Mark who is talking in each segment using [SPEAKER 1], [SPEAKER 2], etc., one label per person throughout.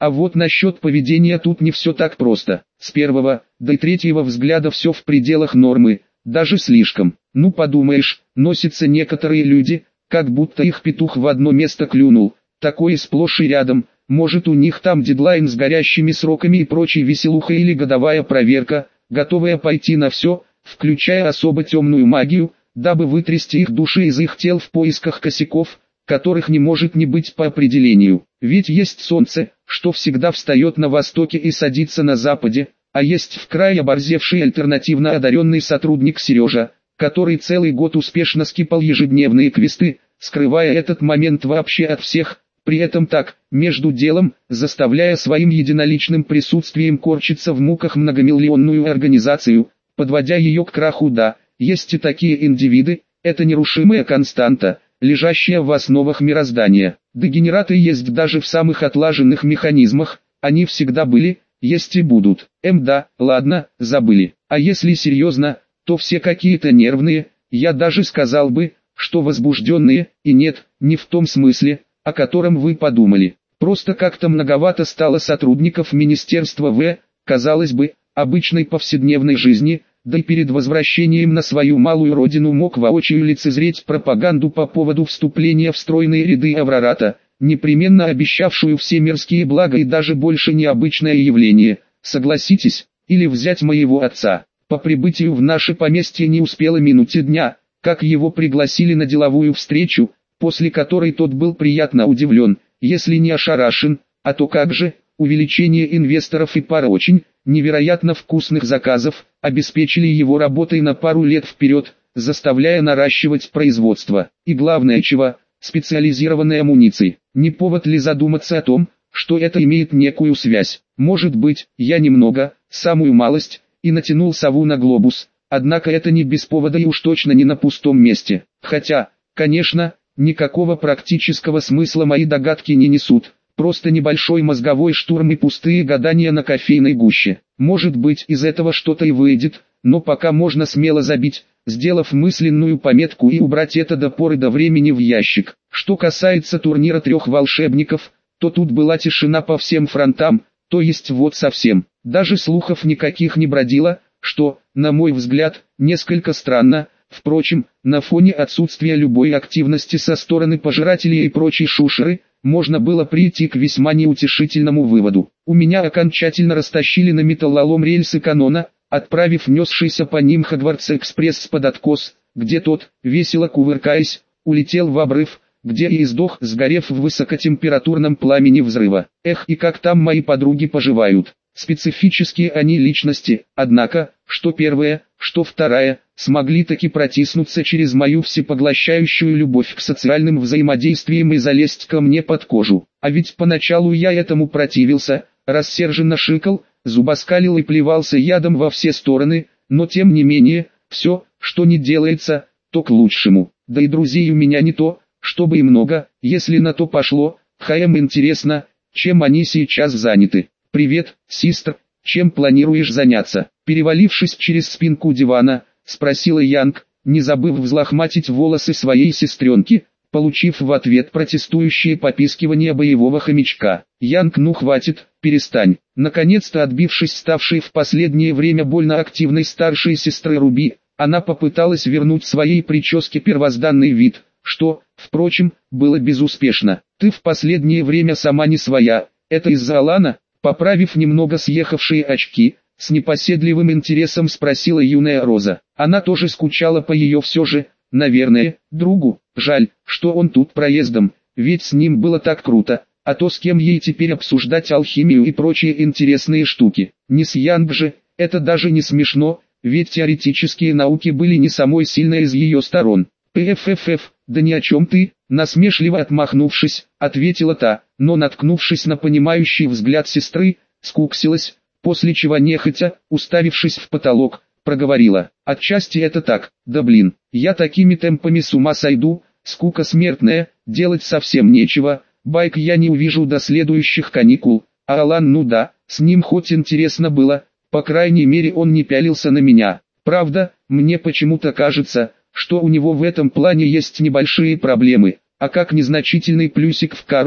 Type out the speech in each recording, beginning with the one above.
[SPEAKER 1] А вот насчет поведения тут не все так просто. С первого, до и третьего взгляда все в пределах нормы, даже слишком. Ну подумаешь, носятся некоторые люди, как будто их петух в одно место клюнул. Такое сплошь и рядом. Может, у них там дедлайн с горящими сроками и прочей веселухой или годовая проверка, готовая пойти на все, включая особо темную магию, дабы вытрясти их души из их тел в поисках косяков, которых не может не быть по определению. Ведь есть солнце, что всегда встает на востоке и садится на западе, а есть вкрай оборзевший альтернативно одаренный сотрудник Сережа, который целый год успешно скипал ежедневные квесты, скрывая этот момент вообще от всех, при этом так, между делом, заставляя своим единоличным присутствием корчиться в муках многомиллионную организацию, подводя ее к краху. Да, есть и такие индивиды, это нерушимая константа, лежащая в основах мироздания. Дегенераты есть даже в самых отлаженных механизмах, они всегда были, есть и будут. Да, ладно, забыли. А если серьезно, то все какие-то нервные, я даже сказал бы, что возбужденные, и нет, не в том смысле, о котором вы подумали. Просто как-то многовато стало сотрудников Министерства казалось бы, обычной повседневной жизни, да и перед возвращением на свою малую родину мог воочию лицезреть пропаганду по поводу вступления в стройные ряды Аврората, непременно обещавшую все мирские блага и даже больше необычное явление, согласитесь, или взять моего отца. По прибытию в наше поместье не успело минуты дня, как его пригласили на деловую встречу, после которой тот был приятно удивлен, если не ошарашен, а то как же, увеличение инвесторов и пара очень, невероятно вкусных заказов, обеспечили его работой на пару лет вперед, заставляя наращивать производство. И главное чего, специализированной амуниции. Не повод ли задуматься о том, что это имеет некую связь? Может быть, я немного, самую малость, и натянул сову на глобус, однако это не без повода и уж точно не на пустом месте. Хотя, конечно, никакого практического смысла мои догадки не несут, просто небольшой мозговой штурм и пустые гадания на кофейной гуще. Может быть, из этого что-то и выйдет, но пока можно смело забить, сделав мысленную пометку и убрать это до поры до времени в ящик. Что касается турнира трех волшебников, то тут была тишина по всем фронтам, то есть вот совсем. Даже слухов никаких не бродило, что, на мой взгляд, несколько странно. Впрочем, на фоне отсутствия любой активности со стороны пожирателей и прочей шушеры, можно было прийти к весьма неутешительному выводу. У меня окончательно растащили на металлолом рельсы канона, отправив несшийся по ним Хогвартс-экспресс под откос, где тот, весело кувыркаясь, улетел в обрыв, где и издох, сгорев в высокотемпературном пламени взрыва. Эх, и как там мои подруги поживают. Специфические они личности, однако, что первая, что вторая, смогли таки протиснуться через мою всепоглощающую любовь к социальным взаимодействиям и залезть ко мне под кожу. А ведь поначалу я этому противился, рассерженно шикал, зубоскалил и плевался ядом во все стороны, но тем не менее, все, что не делается, то к лучшему. Да и друзей у меня не то, чтобы и много, если на то пошло. Интересно, чем они сейчас заняты. «Привет, систер, чем планируешь заняться?» Перевалившись через спинку дивана, спросила Янг, не забыв взлохматить волосы своей сестренки, получив в ответ протестующее попискивание боевого хомячка. «Янг, ну хватит, перестань». Наконец-то отбившись ставшей в последнее время больно активной старшей сестры Руби, она попыталась вернуть своей прическе первозданный вид, что, впрочем, было безуспешно. «Ты в последнее время сама не своя, это из-за Алана?» Поправив немного съехавшие очки, с непоседливым интересом спросила юная Роза. Она тоже скучала по ее все же, наверное, другу. Жаль, что он тут проездом, ведь с ним было так круто, а то с кем ей теперь обсуждать алхимию и прочие интересные штуки. Не с Янг же, это даже не смешно, ведь теоретические науки были не самой сильной из ее сторон. «ПФФФ, да ни о чем ты», насмешливо отмахнувшись, ответила та, но наткнувшись на понимающий взгляд сестры, скуксилась, после чего нехотя, уставившись в потолок, проговорила: «Отчасти это так, да блин, я такими темпами с ума сойду, скука смертная, делать совсем нечего, байк я не увижу до следующих каникул, а Алан, ну да, с ним хоть интересно было, по крайней мере он не пялился на меня. Правда, мне почему-то кажется, что у него в этом плане есть небольшие проблемы, а как незначительный плюсик в карму,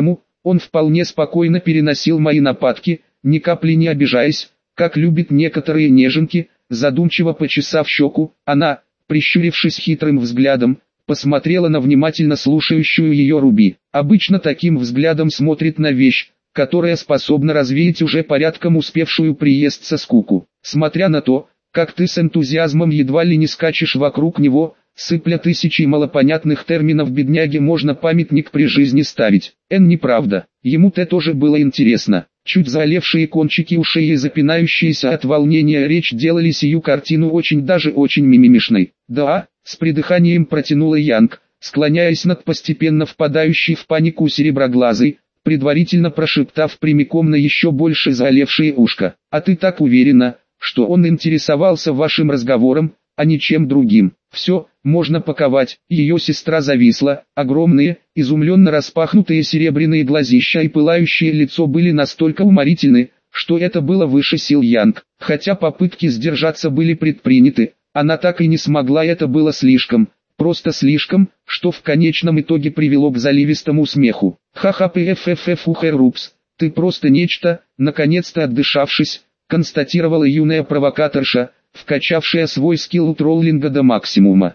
[SPEAKER 1] Он вполне спокойно переносил мои нападки, ни капли не обижаясь, как любят некоторые неженки. Задумчиво почесав щеку, она, прищурившись хитрым взглядом, посмотрела на внимательно слушающую ее Руби. Обычно таким взглядом смотрит на вещь, которая способна развеять уже порядком успевшую приесться скуку. Смотря на то, как ты с энтузиазмом едва ли не скачешь вокруг него, сыпля тысячи малопонятных терминов, бедняге можно памятник при жизни ставить. Неправда, ему-то тоже было интересно. Чуть заолевшие кончики ушей и запинающиеся от волнения речь делали сию картину очень даже очень мимимишной. «Да», — с придыханием протянула Янг, склоняясь над постепенно впадающей в панику сереброглазой, предварительно прошептав прямиком на еще больше заолевшее ушко. «А ты так уверена, что он интересовался вашим разговором, а ничем другим?» «Все, можно паковать». Ее сестра зависла, огромные, изумленно распахнутые серебряные глазища и пылающее лицо были настолько уморительны, что это было выше сил Янг. Хотя попытки сдержаться были предприняты, она так и не смогла, это было слишком, просто слишком, что в конечном итоге привело к заливистому смеху. «Ха-ха, пффф, ты просто нечто», наконец-то отдышавшись, констатировала юная провокаторша, вкачавшая свой скилл троллинга до максимума.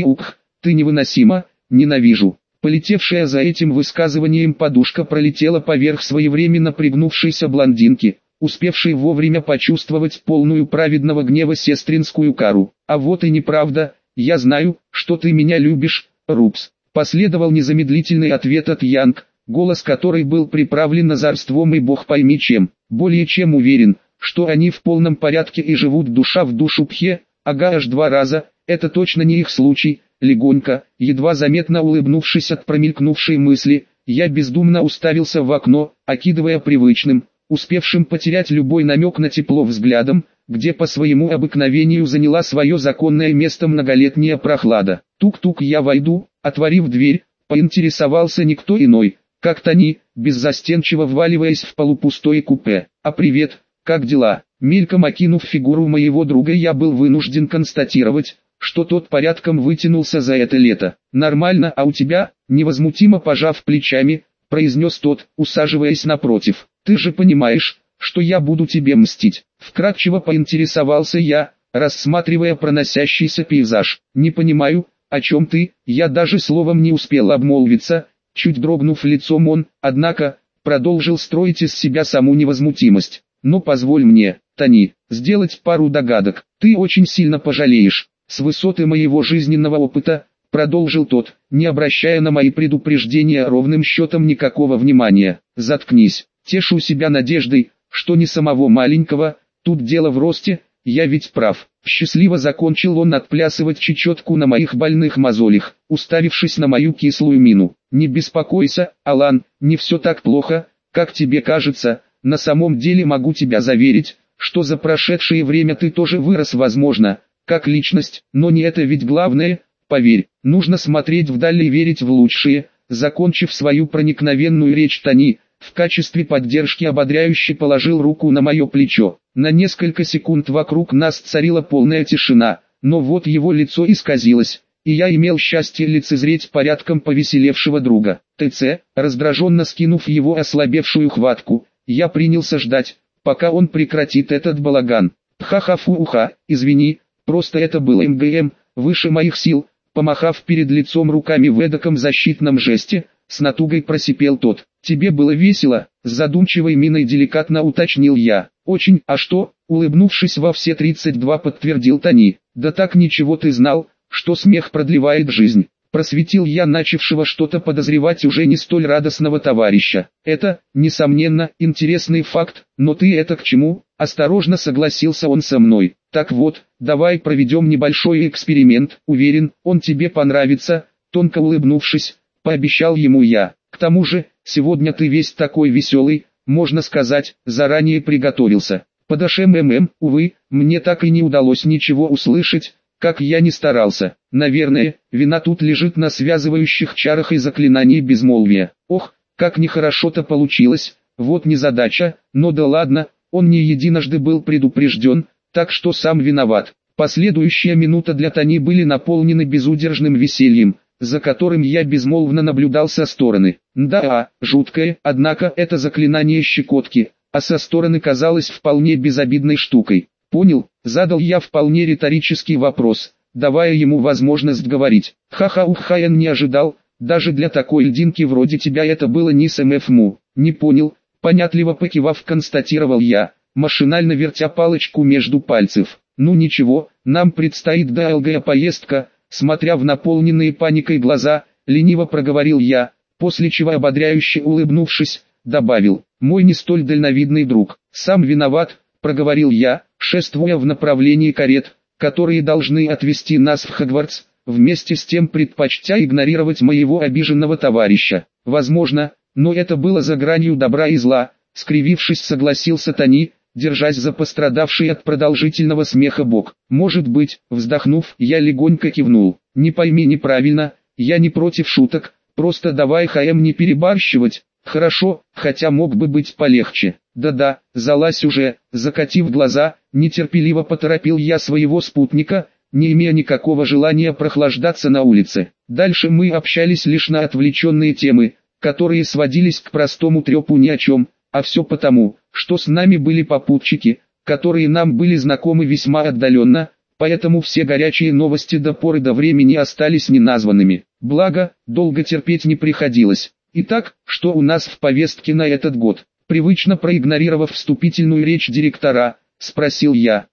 [SPEAKER 1] Ты невыносима, ненавижу». Полетевшая за этим высказыванием подушка пролетела поверх своевременно пригнувшейся блондинки, успевшей вовремя почувствовать полную праведного гнева сестринскую кару. «А вот и неправда, я знаю, что ты меня любишь, Рупс». Последовал незамедлительный ответ от Янг, голос которой был приправлен озорством и бог пойми чем. «Более чем уверен, что они в полном порядке и живут душа в душу Пхе, ага, аж 2 раза, это точно не их случай». Легонько, едва заметно улыбнувшись от промелькнувшей мысли, я бездумно уставился в окно, окидывая привычным, успевшим потерять любой намек на тепло взглядом, где по своему обыкновению заняла свое законное место многолетняя прохлада. Тук-тук, я войду, отворив дверь, поинтересовался никто иной, как Тони, беззастенчиво вваливаясь в полупустое купе. «А привет, как дела?» Мельком окинув фигуру моего друга, я был вынужден констатировать, что тот порядком вытянулся за это лето. «Нормально, а у тебя?» Невозмутимо пожав плечами, произнес тот, усаживаясь напротив. «Ты же понимаешь, что я буду тебе мстить?» Вкратчиво поинтересовался я, рассматривая проносящийся пейзаж. «Не понимаю, о чем ты?» Я даже словом не успел обмолвиться, чуть дрогнув лицом он, однако, продолжил строить из себя саму невозмутимость. «Но позволь мне, Тони, сделать пару догадок. Ты очень сильно пожалеешь». «С высоты моего жизненного опыта», продолжил тот, не обращая на мои предупреждения ровным счетом никакого внимания. «Заткнись, тешу себя надеждой, что не самого маленького, тут дело в росте, я ведь прав». Счастливо закончил он отплясывать чечетку на моих больных мозолях, уставившись на мою кислую мину. «Не беспокойся, Алан, не все так плохо, как тебе кажется, на самом деле могу тебя заверить, что за прошедшее время ты тоже вырос, возможно, как личность, но не это ведь главное, поверь, нужно смотреть вдаль и верить в лучшее». Закончив свою проникновенную речь, Тони, в качестве поддержки ободряюще положил руку на мое плечо. На несколько секунд вокруг нас царила полная тишина, но вот его лицо исказилось, и я имел счастье лицезреть порядком повеселевшего друга. ТЦ, раздраженно скинув его ослабевшую хватку, я принялся ждать, пока он прекратит этот балаган. «Ха-ха-фу-уха, извини, просто это было МГМ, выше моих сил», помахав перед лицом руками в эдаком защитном жесте, с натугой просипел тот. «Тебе было весело?» С задумчивой миной деликатно уточнил я. «Очень, а что?» Улыбнувшись во все 32, подтвердил Тони. «Да так, ничего, ты знал, что смех продлевает жизнь». Просветил я начавшего что-то подозревать уже не столь радостного товарища. «Это, несомненно, интересный факт, но ты это к чему?» Осторожно согласился он со мной. «Так вот, давай проведем небольшой эксперимент, уверен, он тебе понравится», тонко улыбнувшись, пообещал ему я. «К тому же, сегодня ты весь такой веселый, можно сказать, заранее приготовился». Под увы, мне так и не удалось ничего услышать, как я не старался. Наверное, вина тут лежит на связывающих чарах и заклинании безмолвия. Ох, как нехорошо-то получилось, вот незадача, но да ладно, он не единожды был предупрежден, так что сам виноват. Последующая минута для Тони были наполнены безудержным весельем, за которым я безмолвно наблюдал со стороны. Да, жуткое, однако это заклинание щекотки, а со стороны казалось вполне безобидной штукой. Понял, задал я вполне риторический вопрос, давая ему возможность говорить. Ха-ха-ух-ха-эн не ожидал, даже для такой льдинки вроде тебя это было не СМФМу. Не понял, понятливо покивав констатировал я, машинально вертя палочку между пальцев. Ну ничего, нам предстоит долгая поездка, смотря в наполненные паникой глаза, лениво проговорил я, после чего ободряюще улыбнувшись, добавил, мой не столь дальновидный друг, сам виноват, проговорил я, шествуя в направлении карет, которые должны отвезти нас в Хогвартс, вместе с тем предпочтя игнорировать моего обиженного товарища. Возможно, но это было за гранью добра и зла, скривившись согласился Тони, держась за пострадавший от продолжительного смеха бок. Может быть, вздохнув, я легонько кивнул. Не пойми неправильно, я не против шуток, просто давай не перебарщивать. Хорошо, хотя мог бы быть полегче. Да-да, залазь уже, закатив глаза, нетерпеливо поторопил я своего спутника, не имея никакого желания прохлаждаться на улице. Дальше мы общались лишь на отвлеченные темы, которые сводились к простому трепу ни о чем, а все потому, что с нами были попутчики, которые нам были знакомы весьма отдаленно, поэтому все горячие новости до поры до времени остались неназванными. Благо, долго терпеть не приходилось. Итак, что у нас в повестке на этот год? Привычно проигнорировав вступительную речь директора, спросил я.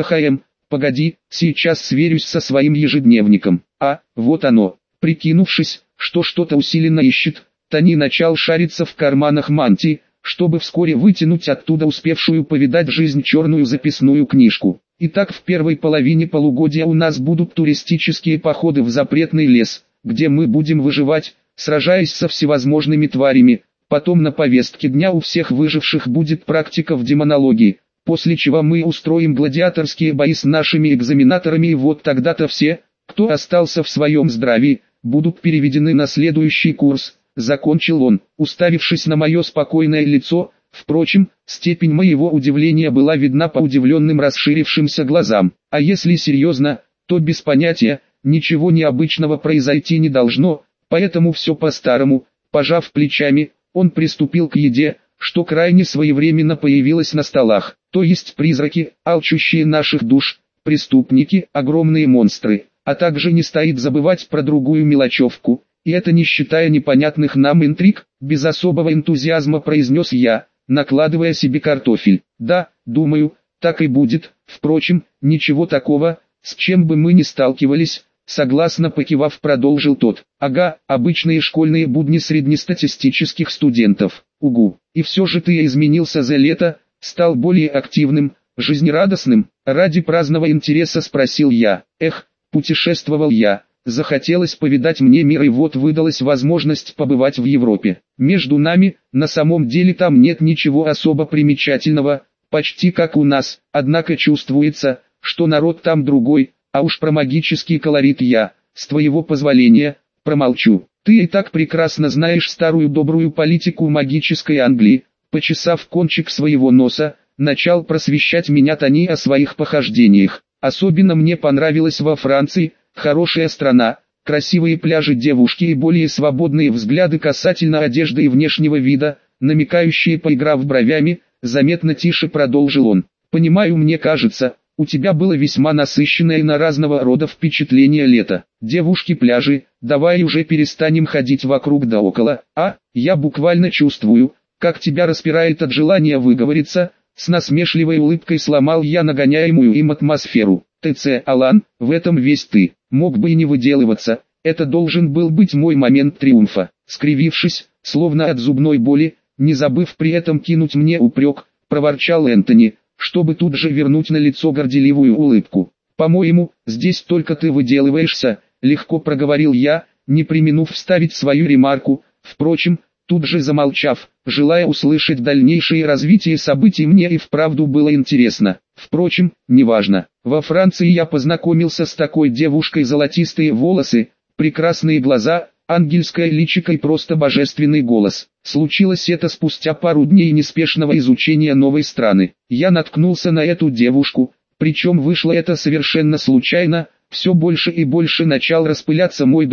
[SPEAKER 1] Погоди, сейчас сверюсь со своим ежедневником. А, вот оно. Прикинувшись, что что-то усиленно ищет, Тони начал шариться в карманах мантии, чтобы вскоре вытянуть оттуда успевшую повидать жизнь черную записную книжку. Итак, в первой половине полугодия у нас будут туристические походы в запретный лес, где мы будем выживать, сражаясь со всевозможными тварями. Потом на повестке дня у всех выживших будет практика в демонологии, после чего мы устроим гладиаторские бои с нашими экзаменаторами, и вот тогда-то все, кто остался в своем здравии, будут переведены на следующий курс. Закончил он, уставившись на мое спокойное лицо. Впрочем, степень моего удивления была видна по удивленным расширившимся глазам. А если серьезно, то без понятия, ничего необычного произойти не должно, поэтому все по-старому. Пожав плечами, он приступил к еде, что крайне своевременно появилось на столах, то есть призраки, алчущие наших душ, преступники, огромные монстры, а также не стоит забывать про другую мелочевку. И это не считая непонятных нам интриг, без особого энтузиазма произнес я, накладывая себе картофель. Да, думаю, так и будет, впрочем, ничего такого, с чем бы мы ни сталкивались, согласно покивав продолжил тот. Ага, обычные школьные будни среднестатистических студентов. Угу, и все же ты изменился за лето, стал более активным, жизнерадостным, ради праздного интереса спросил я. Путешествовал я. Захотелось повидать мне мир, и вот выдалась возможность побывать в Европе. Между нами, на самом деле там нет ничего особо примечательного, почти как у нас, однако чувствуется, что народ там другой, а уж про магический колорит я, с твоего позволения, промолчу. Ты и так прекрасно знаешь старую добрую политику магической Англии. Почесав кончик своего носа, начал просвещать меня Тони о своих похождениях. Особенно мне понравилось во Франции. Хорошая страна, красивые пляжи, девушки и более свободные взгляды касательно одежды и внешнего вида, намекающие, поиграв бровями, заметно тише продолжил он. Понимаю, мне кажется, у тебя было весьма насыщенное на разного рода впечатление лето. Девушки, пляжи, давай уже перестанем ходить вокруг да около, я буквально чувствую, как тебя распирает от желания выговориться. С насмешливой улыбкой сломал я нагоняемую им атмосферу. ТЦ, Алан, в этом весь ты. Мог бы и не выделываться, это должен был быть мой момент триумфа. Скривившись, словно от зубной боли, не забыв при этом кинуть мне упрек, проворчал Энтони, чтобы тут же вернуть на лицо горделивую улыбку. «По-моему, здесь только ты выделываешься», — легко проговорил я, не преминув вставить свою ремарку, впрочем, тут же замолчав, желая услышать дальнейшее развитие событий, мне и вправду было интересно. Впрочем, неважно. Во Франции я познакомился с такой девушкой: золотистые волосы, прекрасные глаза, ангельское личико и просто божественный голос. Случилось это спустя пару дней неспешного изучения новой страны. Я наткнулся на эту девушку, причем вышло это совершенно случайно. Все больше и больше начал распыляться мой друг,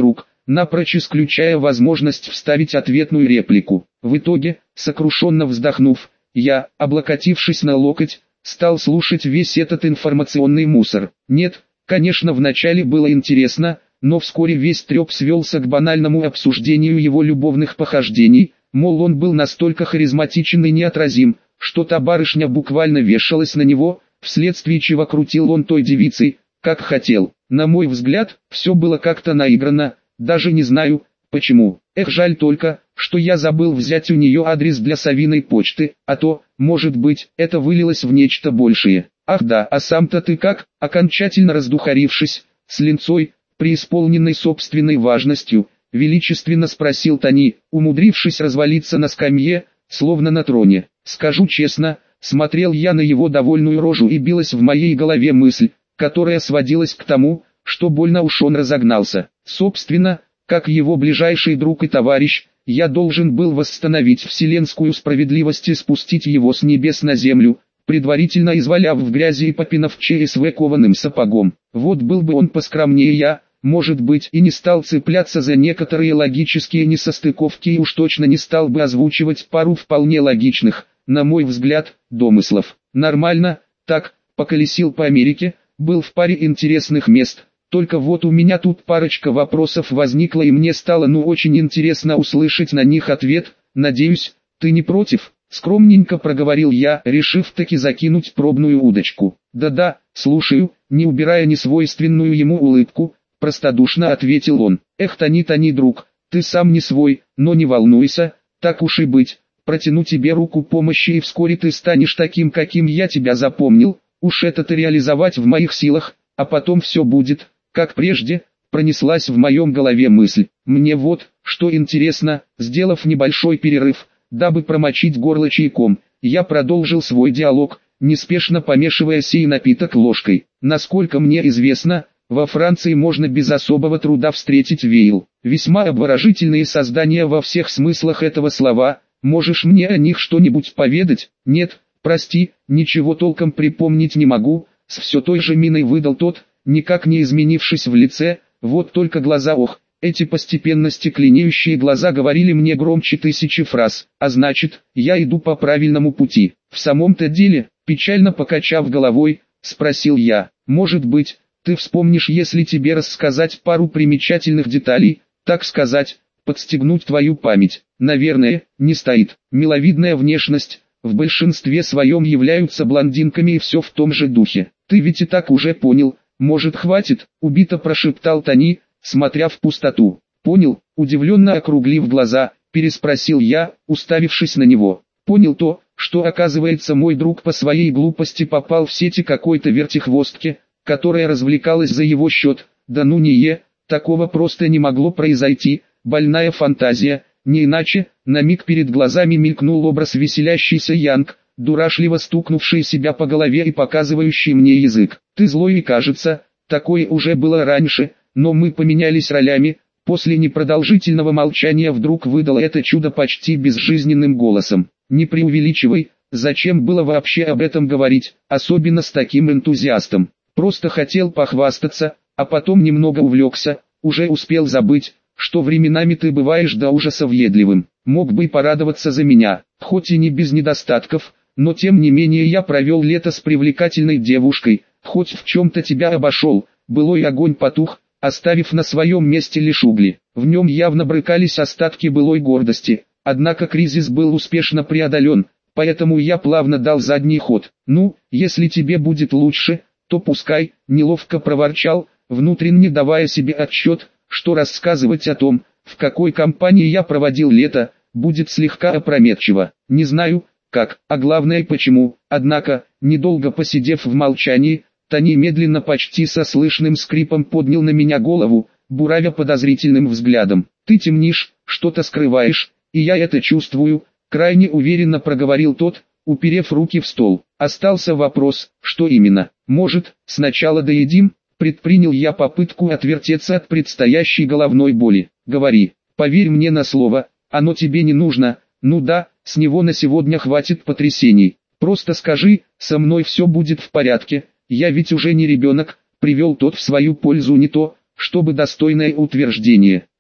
[SPEAKER 1] напрочь исключая возможность вставить ответную реплику. В итоге, сокрушенно вздохнув, я, облокотившись на локоть, стал слушать весь этот информационный мусор. Нет, конечно, вначале было интересно, но вскоре весь треп свелся к банальному обсуждению его любовных похождений, мол, он был настолько харизматичен и неотразим, что та барышня буквально вешалась на него, вследствие чего крутил он той девицей, как хотел. На мой взгляд, все было как-то наиграно, даже не знаю, почему. Эх, жаль только, что я забыл взять у нее адрес для Савиной почты, а то, может быть, это вылилось в нечто большее. Ах да, а сам-то ты как? Окончательно раздухарившись, с линцой, преисполненной собственной важностью, величественно спросил Тони, умудрившись развалиться на скамье, словно на троне. Скажу честно, смотрел я на его довольную рожу и билась в моей голове мысль, которая сводилась к тому, что больно уж он разогнался. Собственно, как его ближайший друг и товарищ, я должен был восстановить вселенскую справедливость и спустить его с небес на землю, предварительно изваляв в грязи и попинав ЧСВ кованым сапогом. Вот был бы он поскромнее, я, может быть, и не стал цепляться за некоторые логические несостыковки и уж точно не стал бы озвучивать пару вполне логичных, на мой взгляд, домыслов. Нормально, так, поколесил по Америке, был в паре интересных мест. Только вот у меня тут парочка вопросов возникла и мне стало очень интересно услышать на них ответ. Надеюсь, ты не против? Скромненько проговорил я, решив таки закинуть пробную удочку. Да-да, слушаю, не убирая несвойственную ему улыбку, простодушно ответил он. Эх, Тони, друг, ты сам не свой, но не волнуйся, так уж и быть, протяну тебе руку помощи и вскоре ты станешь таким, каким я тебя запомнил, уж это-то реализовать в моих силах, а потом все будет, как прежде, пронеслась в моем голове мысль. Мне вот, что интересно, сделав небольшой перерыв, дабы промочить горло чайком, я продолжил свой диалог, неспешно помешивая сей напиток ложкой. Насколько мне известно, во Франции можно без особого труда встретить вейл. Весьма обворожительные создания во всех смыслах этого слова. Можешь мне о них что-нибудь поведать? Нет, прости, ничего толком припомнить не могу, с все той же миной выдал тот, никак не изменившись в лице, вот только глаза эти постепенно стекленеющие глаза говорили мне громче тысячи фраз, а значит, я иду по правильному пути. В самом-то деле, печально покачав головой, спросил я, может быть, ты вспомнишь, если тебе рассказать пару примечательных деталей, так сказать, подстегнуть твою память? Наверное, не стоит. Миловидная внешность, в большинстве своем являются блондинками и все в том же духе. Ты ведь и так уже понял, может хватит, убито прошептал Тони, смотря в пустоту. Понял, удивленно округлив глаза, переспросил я, уставившись на него. Понял то, что оказывается мой друг по своей глупости попал в сети какой-то вертихвостки, которая развлекалась за его счет. Да ну не такого просто не могло произойти, больная фантазия, не иначе. На миг перед глазами мелькнул образ веселящийся Янг, дурашливо стукнувший себя по голове и показывающий мне язык. Ты злой и кажется, такое уже было раньше, но мы поменялись ролями. После непродолжительного молчания вдруг выдал это чудо почти безжизненным голосом. Не преувеличивай, зачем было вообще об этом говорить, особенно с таким энтузиастом. Просто хотел похвастаться, а потом немного увлекся, уже успел забыть, что временами ты бываешь до ужаса въедливым. Мог бы и порадоваться за меня, хоть и не без недостатков, но тем не менее я провел лето с привлекательной девушкой, хоть в чем-то тебя обошел, былой огонь потух, оставив на своем месте лишь угли. В нем явно брыкались остатки былой гордости, однако кризис был успешно преодолен, поэтому я плавно дал задний ход. Ну, если тебе будет лучше, то пускай, неловко проворчал, внутренне давая себе отчет, что рассказывать о том, в какой компании я проводил лето, будет слегка опрометчиво. Не знаю, как, а главное почему, однако, недолго посидев в молчании, Тони медленно почти со слышным скрипом поднял на меня голову, буравя подозрительным взглядом. Ты темнишь, что-то скрываешь, и я это чувствую, крайне уверенно проговорил тот, уперев руки в стол. Остался вопрос, что именно. Может, сначала доедим? Предпринял я попытку отвертеться от предстоящей головной боли. Говори, поверь мне на слово, оно тебе не нужно. Ну да, с него на сегодня хватит потрясений. Просто скажи, со мной все будет в порядке, я ведь уже не ребенок. Привел тот в свою пользу не то, чтобы достойное утверждение.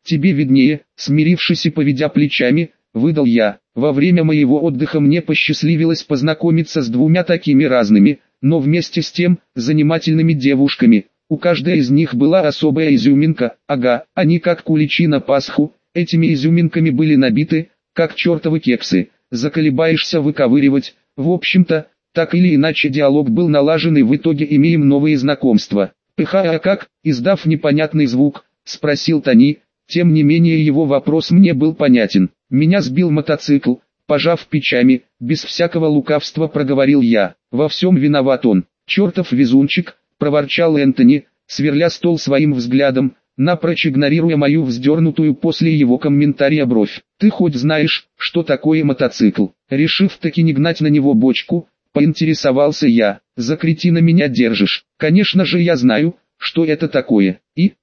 [SPEAKER 1] тебе виднее, смирившись и поведя плечами, выдал я. Во время моего отдыха мне посчастливилось познакомиться с двумя такими разными, но вместе с тем, занимательными девушками. У каждой из них была особая изюминка, ага, они как куличи на Пасху, этими изюминками были набиты, как чертовы кексы, заколебаешься выковыривать. В общем-то, так или иначе диалог был налажен и в итоге имеем новые знакомства. «А как?» — издав непонятный звук, спросил Тони. Тем не менее его вопрос мне был понятен. Меня сбил мотоцикл, пожав плечами, без всякого лукавства проговорил я. Во всем виноват он. «Чертов везунчик», — проворчал Энтони, сверля стол своим взглядом, напрочь игнорируя мою вздернутую после его комментария бровь. «Ты хоть знаешь, что такое мотоцикл?» Решив таки не гнать на него бочку, поинтересовался я. «За кретина меня держишь?» «Конечно же я знаю, что это такое.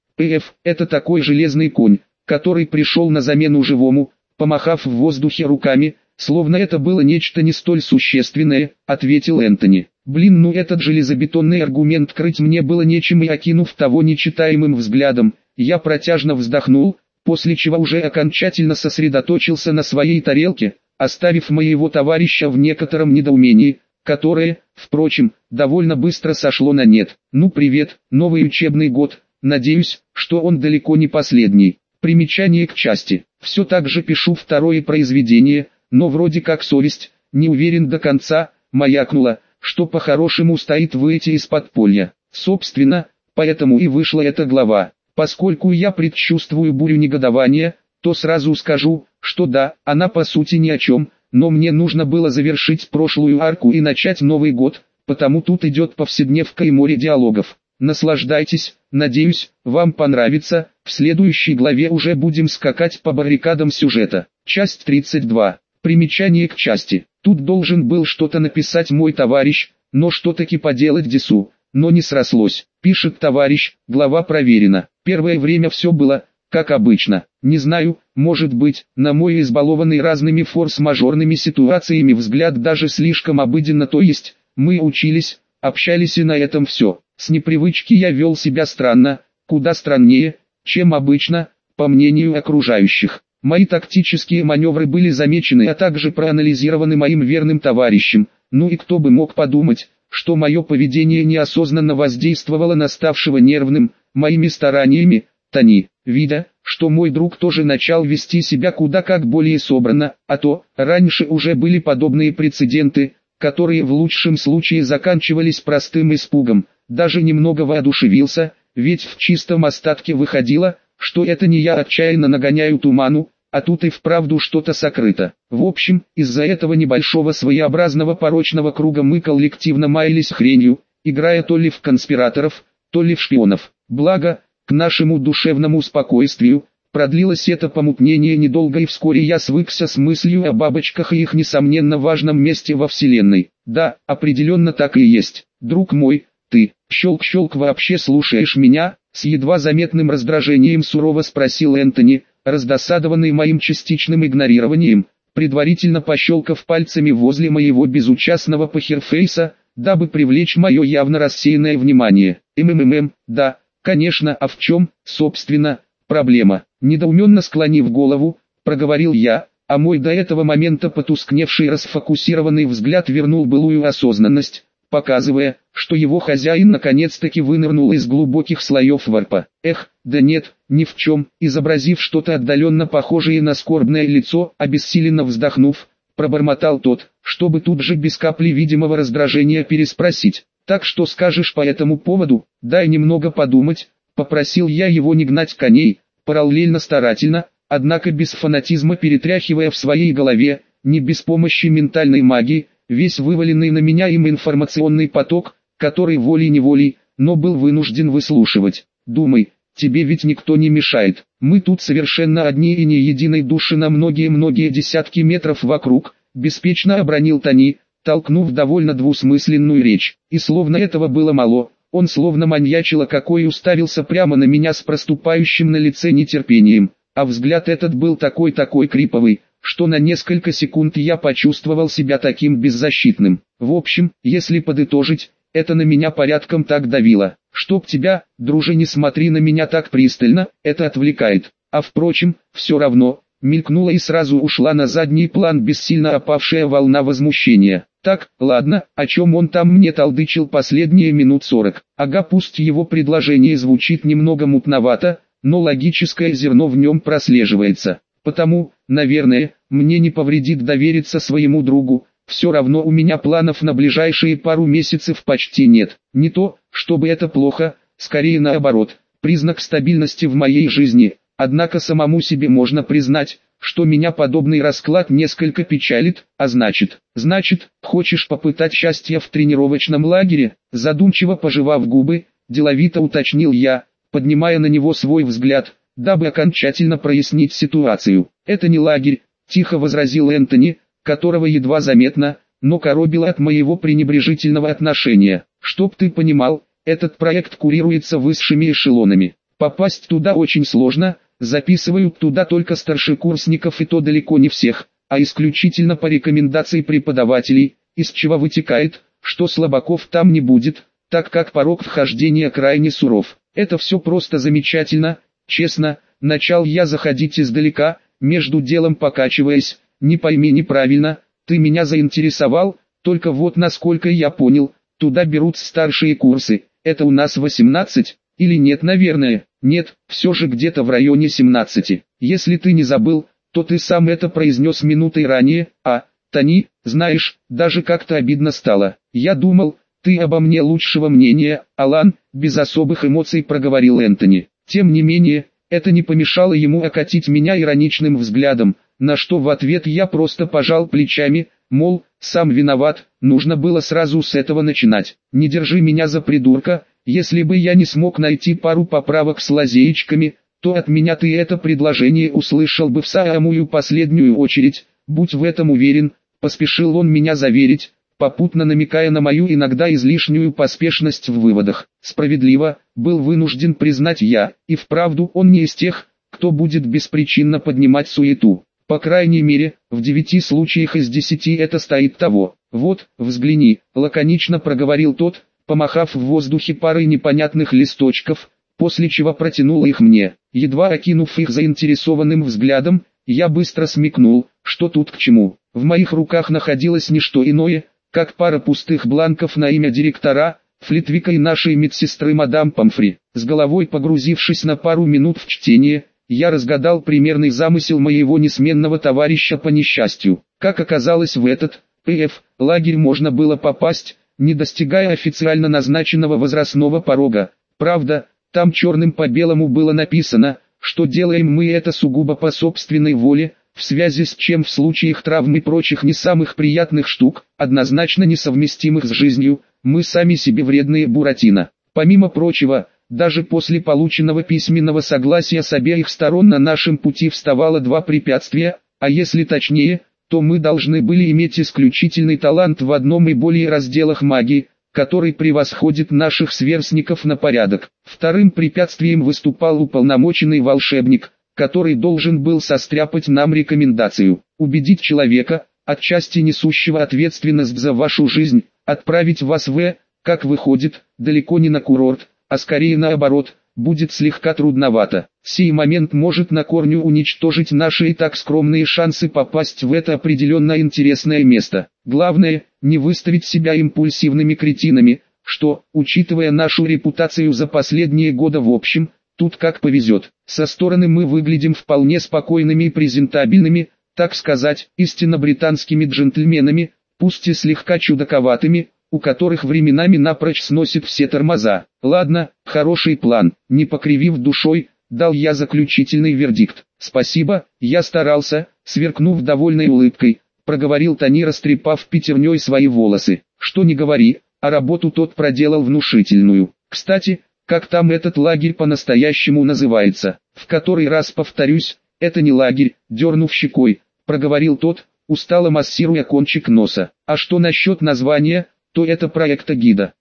[SPEAKER 1] Это такой железный конь, который пришел на замену живому», помахав в воздухе руками, словно это было нечто не столь существенное, ответил Энтони. «Блин, ну этот железобетонный аргумент крыть мне было нечем, и окинув того нечитаемым взглядом, я протяжно вздохнул, после чего уже окончательно сосредоточился на своей тарелке, оставив моего товарища в некотором недоумении, которое, впрочем, довольно быстро сошло на нет. «Ну привет, новый учебный год, надеюсь, что он далеко не последний». Примечание к части. Все так же пишу второе произведение, но вроде как совесть, не уверен до конца, маякнула, что по-хорошему стоит выйти из подполья. Собственно, поэтому и вышла эта глава. Поскольку я предчувствую бурю негодования, то сразу скажу, что да, она по сути ни о чем, но мне нужно было завершить прошлую арку и начать Новый год, потому тут идет повседневка и море диалогов. Наслаждайтесь, надеюсь, вам понравится, в следующей главе уже будем скакать по баррикадам сюжета. Часть 32. Примечание к части. Тут должен был что-то написать мой товарищ, но что таки поделать Десу, но не срослось. Пишет товарищ, глава проверена. Первое время все было, как обычно. Не знаю, может быть, на мой избалованный разными форс-мажорными ситуациями взгляд даже слишком обыденно, то есть, мы учились, общались и на этом все. С непривычки я вел себя странно, куда страннее, чем обычно, по мнению окружающих. Мои тактические маневры были замечены, а также проанализированы моим верным товарищем. Ну и кто бы мог подумать, что мое поведение неосознанно воздействовало на ставшего нервным, моими стараниями, Тони. Видя, что мой друг тоже начал вести себя куда как более собранно, а то, раньше уже были подобные прецеденты, которые в лучшем случае заканчивались простым испугом, даже немного воодушевился, ведь в чистом остатке выходило, что это не я отчаянно нагоняю туману, а тут и вправду что-то сокрыто. В общем, из-за этого небольшого своеобразного порочного круга мы коллективно маялись хренью, играя то ли в конспираторов, то ли в шпионов. Благо, к нашему душевному спокойствию, продлилось это помутнение недолго, и вскоре я свыкся с мыслью о бабочках и их несомненно важном месте во Вселенной. Да, определенно так и есть. Друг мой, ты, щелк-щелк, вообще слушаешь меня? С едва заметным раздражением сурово спросил Энтони, раздосадованный моим частичным игнорированием, предварительно пощелкав пальцами возле моего безучастного похерфейса, дабы привлечь мое явно рассеянное внимание. Да, конечно, а в чем, собственно, проблема? Недоуменно склонив голову, проговорил я, а мой до этого момента потускневший расфокусированный взгляд вернул былую осознанность, показывая, что его хозяин наконец-таки вынырнул из глубоких слоев варпа. Да нет, ни в чем. Изобразив что-то отдаленно похожее на скорбное лицо, обессиленно вздохнув, пробормотал тот, чтобы тут же без капли видимого раздражения переспросить. «Так что скажешь по этому поводу? Дай немного подумать», — попросил я его не гнать коней, параллельно старательно, однако без фанатизма перетряхивая в своей голове, не без помощи ментальной магии, весь вываленный на меня им информационный поток, который волей-неволей, но был вынужден выслушивать. «Думай, тебе ведь никто не мешает. Мы тут совершенно одни и не единой души на многие-многие десятки метров вокруг», беспечно обронил Тони, толкнув довольно двусмысленную речь. И словно этого было мало, он словно маньячило какой уставился прямо на меня с проступающим на лице нетерпением, а взгляд этот был такой криповый, что на несколько секунд я почувствовал себя таким беззащитным. В общем, если подытожить, это на меня порядком так давило. «Чтоб тебя, друже, не смотри на меня так пристально, это отвлекает». А впрочем, все равно, мелькнула и сразу ушла на задний план бессильно опавшая волна возмущения. Так, ладно, о чем он там мне толдычил последние минут 40. Ага, пусть его предложение звучит немного мутновато, но логическое зерно в нем прослеживается. Потому, наверное, мне не повредит довериться своему другу. Все равно у меня планов на ближайшие пару месяцев почти нет. Не то, чтобы это плохо, скорее наоборот, признак стабильности в моей жизни. Однако самому себе можно признать, что меня подобный расклад несколько печалит, а значит, хочешь попытать счастье в тренировочном лагере? Задумчиво пожевав губы, деловито уточнил я, поднимая на него свой взгляд, дабы окончательно прояснить ситуацию. Это не лагерь, тихо возразил Энтони, которого едва заметно, но коробило от моего пренебрежительного отношения. Чтоб ты понимал, этот проект курируется высшими эшелонами. Попасть туда очень сложно, записывают туда только старшекурсников и то далеко не всех, а исключительно по рекомендации преподавателей, из чего вытекает, что слабаков там не будет, так как порог вхождения крайне суров. Это все просто замечательно, честно, начал я заходить издалека, между делом покачиваясь, не пойми неправильно, ты меня заинтересовал, только вот насколько я понял, туда берут старшие курсы, это у нас 18, или нет, наверное, нет, все же где-то в районе 17. Если ты не забыл, то ты сам это произнес минутой ранее, Тони, знаешь, даже как-то обидно стало. Я думал, ты обо мне лучшего мнения, Алан, без особых эмоций проговорил Энтони. Тем не менее, это не помешало ему окатить меня ироничным взглядом, на что в ответ я просто пожал плечами, мол, сам виноват, нужно было сразу с этого начинать. Не держи меня за придурка, если бы я не смог найти пару поправок с лазеечками, то от меня ты это предложение услышал бы в самую последнюю очередь, будь в этом уверен, поспешил он меня заверить, попутно намекая на мою иногда излишнюю поспешность в выводах. Справедливо, был вынужден признать я, и вправду он не из тех, кто будет беспричинно поднимать суету. По крайней мере, в 9 случаях из 10 это стоит того. Вот, взгляни, лаконично проговорил тот, помахав в воздухе парой непонятных листочков, после чего протянул их мне. Едва окинув их заинтересованным взглядом, я быстро смекнул, что тут к чему. В моих руках находилось не что иное, как пара пустых бланков на имя директора, Флитвика и нашей медсестры мадам Помфри. С головой погрузившись на пару минут в чтение, я разгадал примерный замысел моего несменного товарища по несчастью. Как оказалось, в этот лагерь можно было попасть, не достигая официально назначенного возрастного порога. Правда, там черным по белому было написано, что делаем мы это сугубо по собственной воле, в связи с чем в случаях травм и прочих не самых приятных штук, однозначно несовместимых с жизнью, мы сами себе вредные Буратино. Помимо прочего, даже после полученного письменного согласия с обеих сторон на нашем пути вставало 2 препятствия, а если точнее, то мы должны были иметь исключительный талант в одном и более разделах магии, который превосходит наших сверстников на порядок. Вторым препятствием выступал уполномоченный волшебник, который должен был состряпать нам рекомендацию, убедить человека, отчасти несущего ответственность за вашу жизнь, отправить вас как выходит, далеко не на курорт, а скорее наоборот, будет слегка трудновато. Сей момент может на корню уничтожить наши и так скромные шансы попасть в это определенно интересное место. Главное, не выставить себя импульсивными кретинами, что, учитывая нашу репутацию за последние годы в общем, тут как повезет. Со стороны мы выглядим вполне спокойными и презентабельными, так сказать, истинно британскими джентльменами, пусть и слегка чудаковатыми, у которых временами напрочь сносит все тормоза. Ладно, хороший план, не покривив душой, дал я заключительный вердикт. Спасибо, я старался, сверкнув довольной улыбкой, проговорил Тони, растрепав пятерней свои волосы. Что не говори, а работу тот проделал внушительную. Кстати, как там этот лагерь по-настоящему называется? В который раз повторюсь, это не лагерь, дернув щекой, проговорил тот, устало массируя кончик носа. А что насчет названия? То это проекта гида.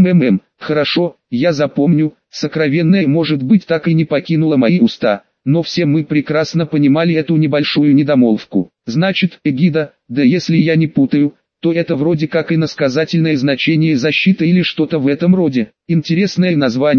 [SPEAKER 1] Хорошо, я запомню, сокровенное может быть так и не покинуло мои уста, но все мы прекрасно понимали эту небольшую недомолвку. Значит, эгида, да если я не путаю, то это вроде как иносказательное значение защиты или что-то в этом роде. Интересное название,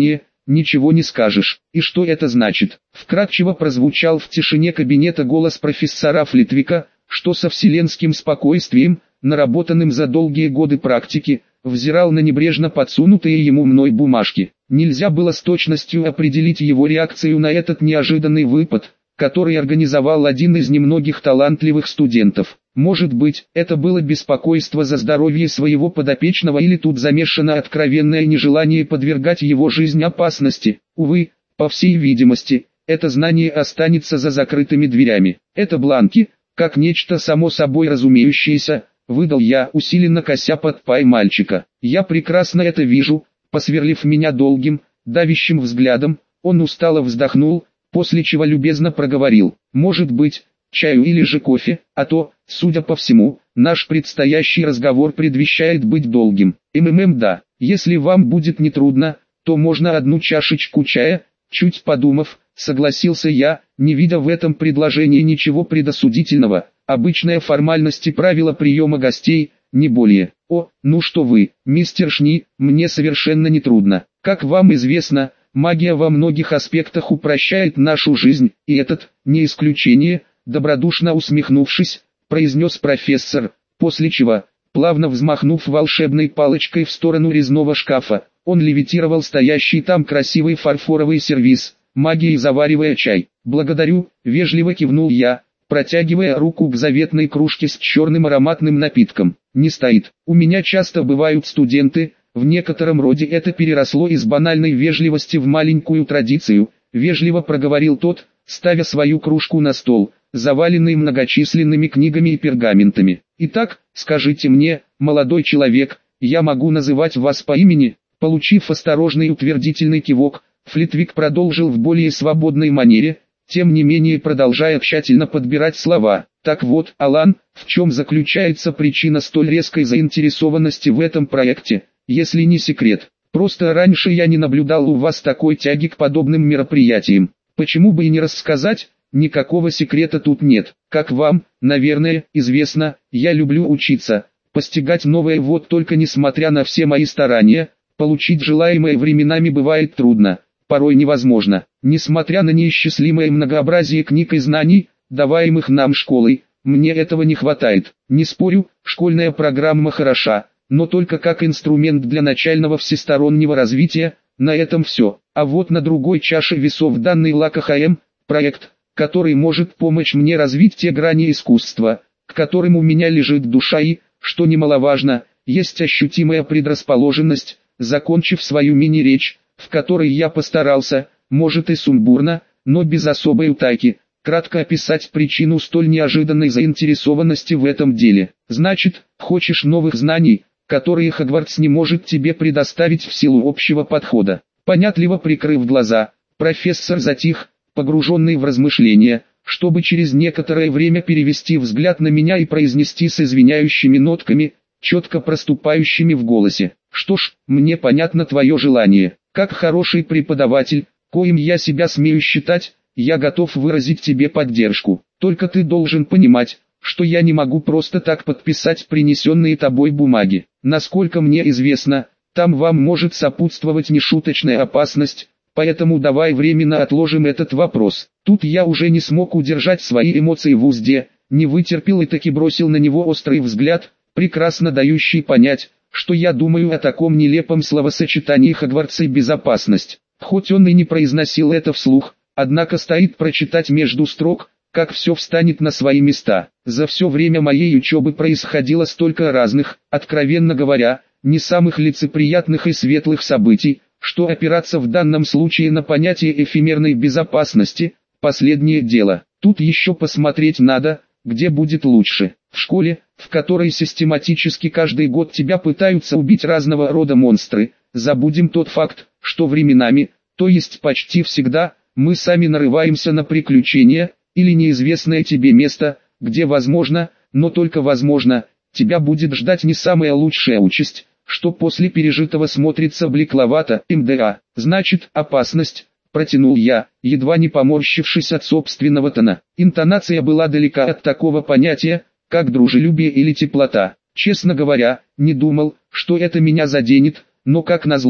[SPEAKER 1] ничего не скажешь. И что это значит? Вкратчиво прозвучал в тишине кабинета голос профессора Флитвика, что со вселенским спокойствием, наработанным за долгие годы практики, взирал на небрежно подсунутые ему мной бумажки. Нельзя было с точностью определить его реакцию на этот неожиданный выпад, который организовал один из немногих талантливых студентов. Может быть, это было беспокойство за здоровье своего подопечного, или тут замешано откровенное нежелание подвергать его жизнь опасности. Увы, по всей видимости, это знание останется за закрытыми дверями. Это бланки, как нечто само собой разумеющееся, выдал я, усиленно кося под пай мальчика. Я прекрасно это вижу. Посверлив меня долгим, давящим взглядом, он устало вздохнул, после чего любезно проговорил: «Может быть, чаю или же кофе, а то, судя по всему, наш предстоящий разговор предвещает быть долгим. Да, если вам будет нетрудно, то можно одну чашечку чая». Чуть подумав, согласился я, не видя в этом предложении ничего предосудительного, обычная формальность и правила приема гостей, не более. «О, ну что вы, мистер Шни, мне совершенно нетрудно. Как вам известно, магия во многих аспектах упрощает нашу жизнь, и этот, не исключение», добродушно усмехнувшись, произнес профессор, после чего, плавно взмахнув волшебной палочкой в сторону резного шкафа, он левитировал стоящий там красивый фарфоровый сервиз, магией заваривая чай. «Благодарю», вежливо кивнул я, протягивая руку к заветной кружке с черным ароматным напитком. «Не стоит. У меня часто бывают студенты, в некотором роде это переросло из банальной вежливости в маленькую традицию», вежливо проговорил тот, ставя свою кружку на стол, заваленный многочисленными книгами и пергаментами. «Итак, скажите мне, молодой человек, я могу называть вас по имени?» Получив осторожный утвердительный кивок, Флитвик продолжил в более свободной манере, тем не менее продолжая тщательно подбирать слова. «Так вот, Алан, в чем заключается причина столь резкой заинтересованности в этом проекте, если не секрет? Просто раньше я не наблюдал у вас такой тяги к подобным мероприятиям. Почему бы и не рассказать? Никакого секрета тут нет. Как вам, наверное, известно, я люблю учиться, постигать новое, вот только несмотря на все мои старания, получить желаемое временами бывает трудно, порой невозможно. Несмотря на неисчислимое многообразие книг и знаний, даваемых нам школой, мне этого не хватает. Не спорю, школьная программа хороша, но только как инструмент для начального всестороннего развития, на этом все. А вот на другой чаше весов данный ЛАКХМ, проект, который может помочь мне развить те грани искусства, к которым у меня лежит душа и, что немаловажно, есть ощутимая предрасположенность. Закончив свою мини-речь, в которой я постарался, может и сумбурно, но без особой утайки, кратко описать причину столь неожиданной заинтересованности в этом деле. «Значит, хочешь новых знаний, которые Хогвартс не может тебе предоставить в силу общего подхода?» Понятливо прикрыв глаза, профессор затих, погруженный в размышления, чтобы через некоторое время перевести взгляд на меня и произнести с извиняющими нотками, четко проступающими в голосе: «Что ж, мне понятно твое желание. Как хороший преподаватель, коим я себя смею считать, я готов выразить тебе поддержку. Только ты должен понимать, что я не могу просто так подписать принесенные тобой бумаги. Насколько мне известно, там вам может сопутствовать нешуточная опасность, поэтому давай временно отложим этот вопрос». Тут я уже не смог удержать свои эмоции в узде, не вытерпел и таки бросил на него острый взгляд, прекрасно дающий понять, что я думаю о таком нелепом словосочетании «Хогвартс» и «безопасность». Хоть он и не произносил это вслух, однако стоит прочитать между строк, как все встанет на свои места. За все время моей учебы происходило столько разных, откровенно говоря, не самых лицеприятных и светлых событий, что опираться в данном случае на понятие эфемерной безопасности – последнее дело. Тут еще посмотреть надо, где будет лучше. В школе, в которой систематически каждый год тебя пытаются убить разного рода монстры, забудем тот факт, что временами, то есть почти всегда, мы сами нарываемся на приключения, или неизвестное тебе место, где возможно, но только возможно, тебя будет ждать не самая лучшая участь, что после пережитого смотрится блекловато. Значит, опасность, протянул я, едва не поморщившись от собственного тона. Интонация была далека от такого понятия, как дружелюбие или теплота. Честно говоря, не думал, что это меня заденет, но как назло,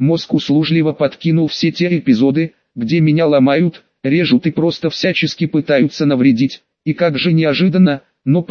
[SPEAKER 1] Мозг услужливо подкинул все те эпизоды, где меня ломают, режут и просто всячески пытаются навредить. И как же неожиданно, но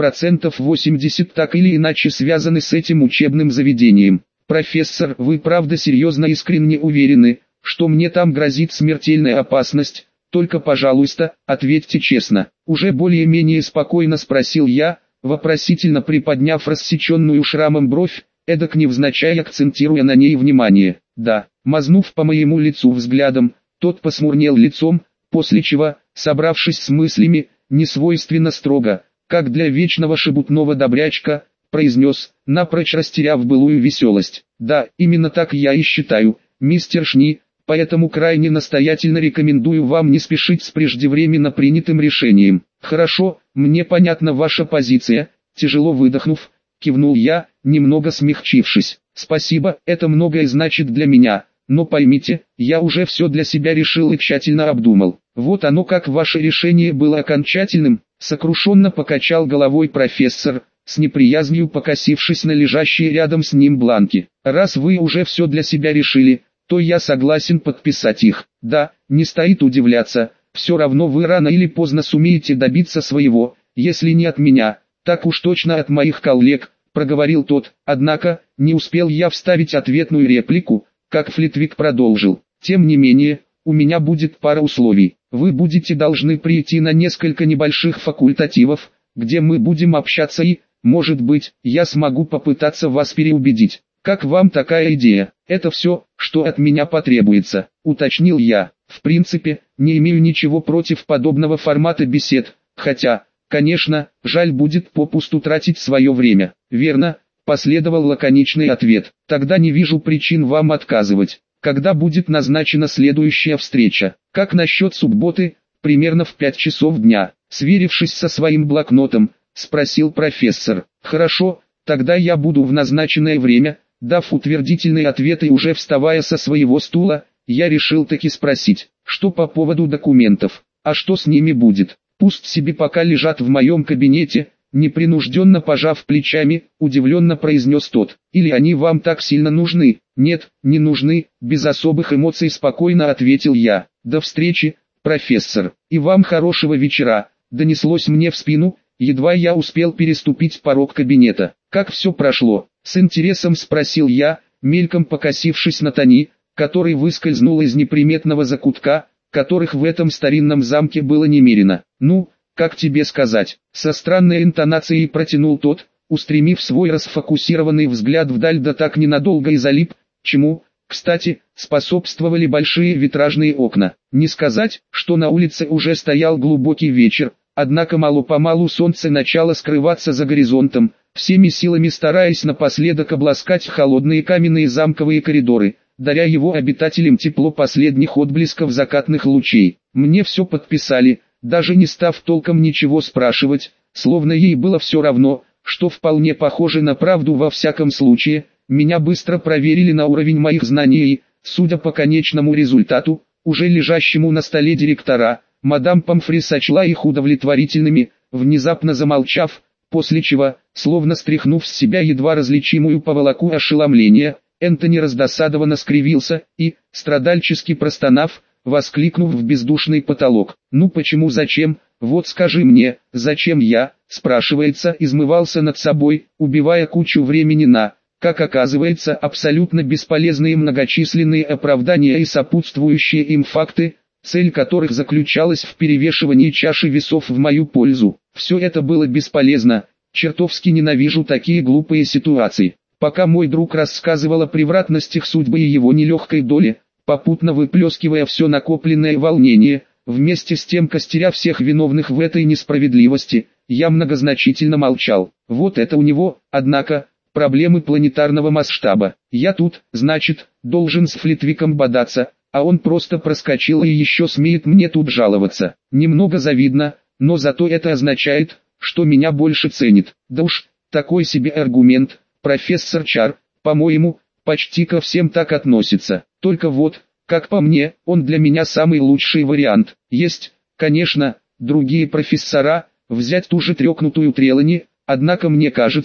[SPEAKER 1] 80% так или иначе связаны с этим учебным заведением. Профессор, вы правда серьезно искренне уверены, что мне там грозит смертельная опасность? Только, пожалуйста, ответьте честно. Уже более-менее спокойно спросил я, вопросительно приподняв рассеченную шрамом бровь, эдак невзначай акцентируя на ней внимание. Да, мазнув по моему лицу взглядом, тот посмурнел лицом, после чего, собравшись с мыслями, несвойственно строго, как для вечного шебутного добрячка, произнес, напрочь растеряв былую веселость. Да, именно так я и считаю, мистер Шни, поэтому крайне настоятельно рекомендую вам не спешить с преждевременно принятым решением. Хорошо, мне понятна ваша позиция, тяжело выдохнув, кивнул я, немного смягчившись. Спасибо, это многое значит для меня, но поймите, я уже все для себя решил и тщательно обдумал. Вот оно как ваше решение было окончательным, сокрушенно покачал головой профессор, с неприязнью покосившись на лежащие рядом с ним бланки. Раз вы уже все для себя решили, то я согласен подписать их. Да, не стоит удивляться, все равно вы рано или поздно сумеете добиться своего, если не от меня, так уж точно от моих коллег, проговорил тот. Однако, не успел я вставить ответную реплику, как Флитвик продолжил. Тем не менее, у меня будет пара условий. Вы будете должны прийти на несколько небольших факультативов, где мы будем общаться и, может быть, я смогу попытаться вас переубедить. Как вам такая идея? Это все, что от меня потребуется, уточнил я. В принципе, не имею ничего против подобного формата бесед, хотя, конечно, жаль будет попусту тратить свое время. Верно, последовал лаконичный ответ. Тогда не вижу причин вам отказывать. Когда будет назначена следующая встреча? Как насчет субботы, примерно в 5 часов дня? Сверившись со своим блокнотом, спросил профессор. Хорошо, тогда я буду в назначенное время. Дав утвердительный ответ и уже вставая со своего стула, я решил таки спросить, что по поводу документов, а что с ними будет? Пусть себе пока лежат в моем кабинете, непринужденно пожав плечами, удивленно произнес тот. Или они вам так сильно нужны? Нет, не нужны, без особых эмоций спокойно ответил я. До встречи, профессор, и вам хорошего вечера, донеслось мне в спину, едва я успел переступить порог кабинета. Как все прошло? С интересом спросил я, мельком покосившись на Тони, который выскользнул из неприметного закутка, которых в этом старинном замке было немерено. Ну, как тебе сказать, со странной интонацией протянул тот, устремив свой расфокусированный взгляд вдаль, да так ненадолго и залип, чему, кстати, способствовали большие витражные окна. Не сказать, что на улице уже стоял глубокий вечер, однако мало-помалу солнце начало скрываться за горизонтом, всеми силами стараясь напоследок обласкать холодные каменные замковые коридоры, даря его обитателям тепло последних отблесков закатных лучей. Мне все подписали, даже не став толком ничего спрашивать, словно ей было все равно, что вполне похоже на правду. Во всяком случае, меня быстро проверили на уровень моих знаний и, судя по конечному результату, уже лежащему на столе директора, мадам Помфри сочла их удовлетворительными, внезапно замолчав, после чего, словно стряхнув с себя едва различимую поволоку ошеломления, Энтони раздосадованно скривился и, страдальчески простонав, воскликнув в бездушный потолок. «Ну почему зачем, вот скажи мне, зачем я?» спрашивается, измывался над собой, убивая кучу времени на, как оказывается, абсолютно бесполезные многочисленные оправдания и сопутствующие им факты, цель которых заключалась в перевешивании чаши весов в мою пользу. Все это было бесполезно, чертовски ненавижу такие глупые ситуации. Пока мой друг рассказывал о превратностях судьбы и его нелегкой доли, попутно выплескивая все накопленное волнение, вместе с тем костеря всех виновных в этой несправедливости, я многозначительно молчал. Вот это у него, однако, проблемы планетарного масштаба. Я тут, значит, должен с Флитвиком бодаться, а он просто проскочил и еще смеет мне тут жаловаться. Немного завидно, но зато это означает, что меня больше ценит. Да уж, такой себе аргумент, профессор Чар, по-моему, почти ко всем так относится. Только вот, как по мне, он для меня самый лучший вариант. Есть, конечно, другие профессора, взять ту же трёкнутую Трелани, однако мне кажется,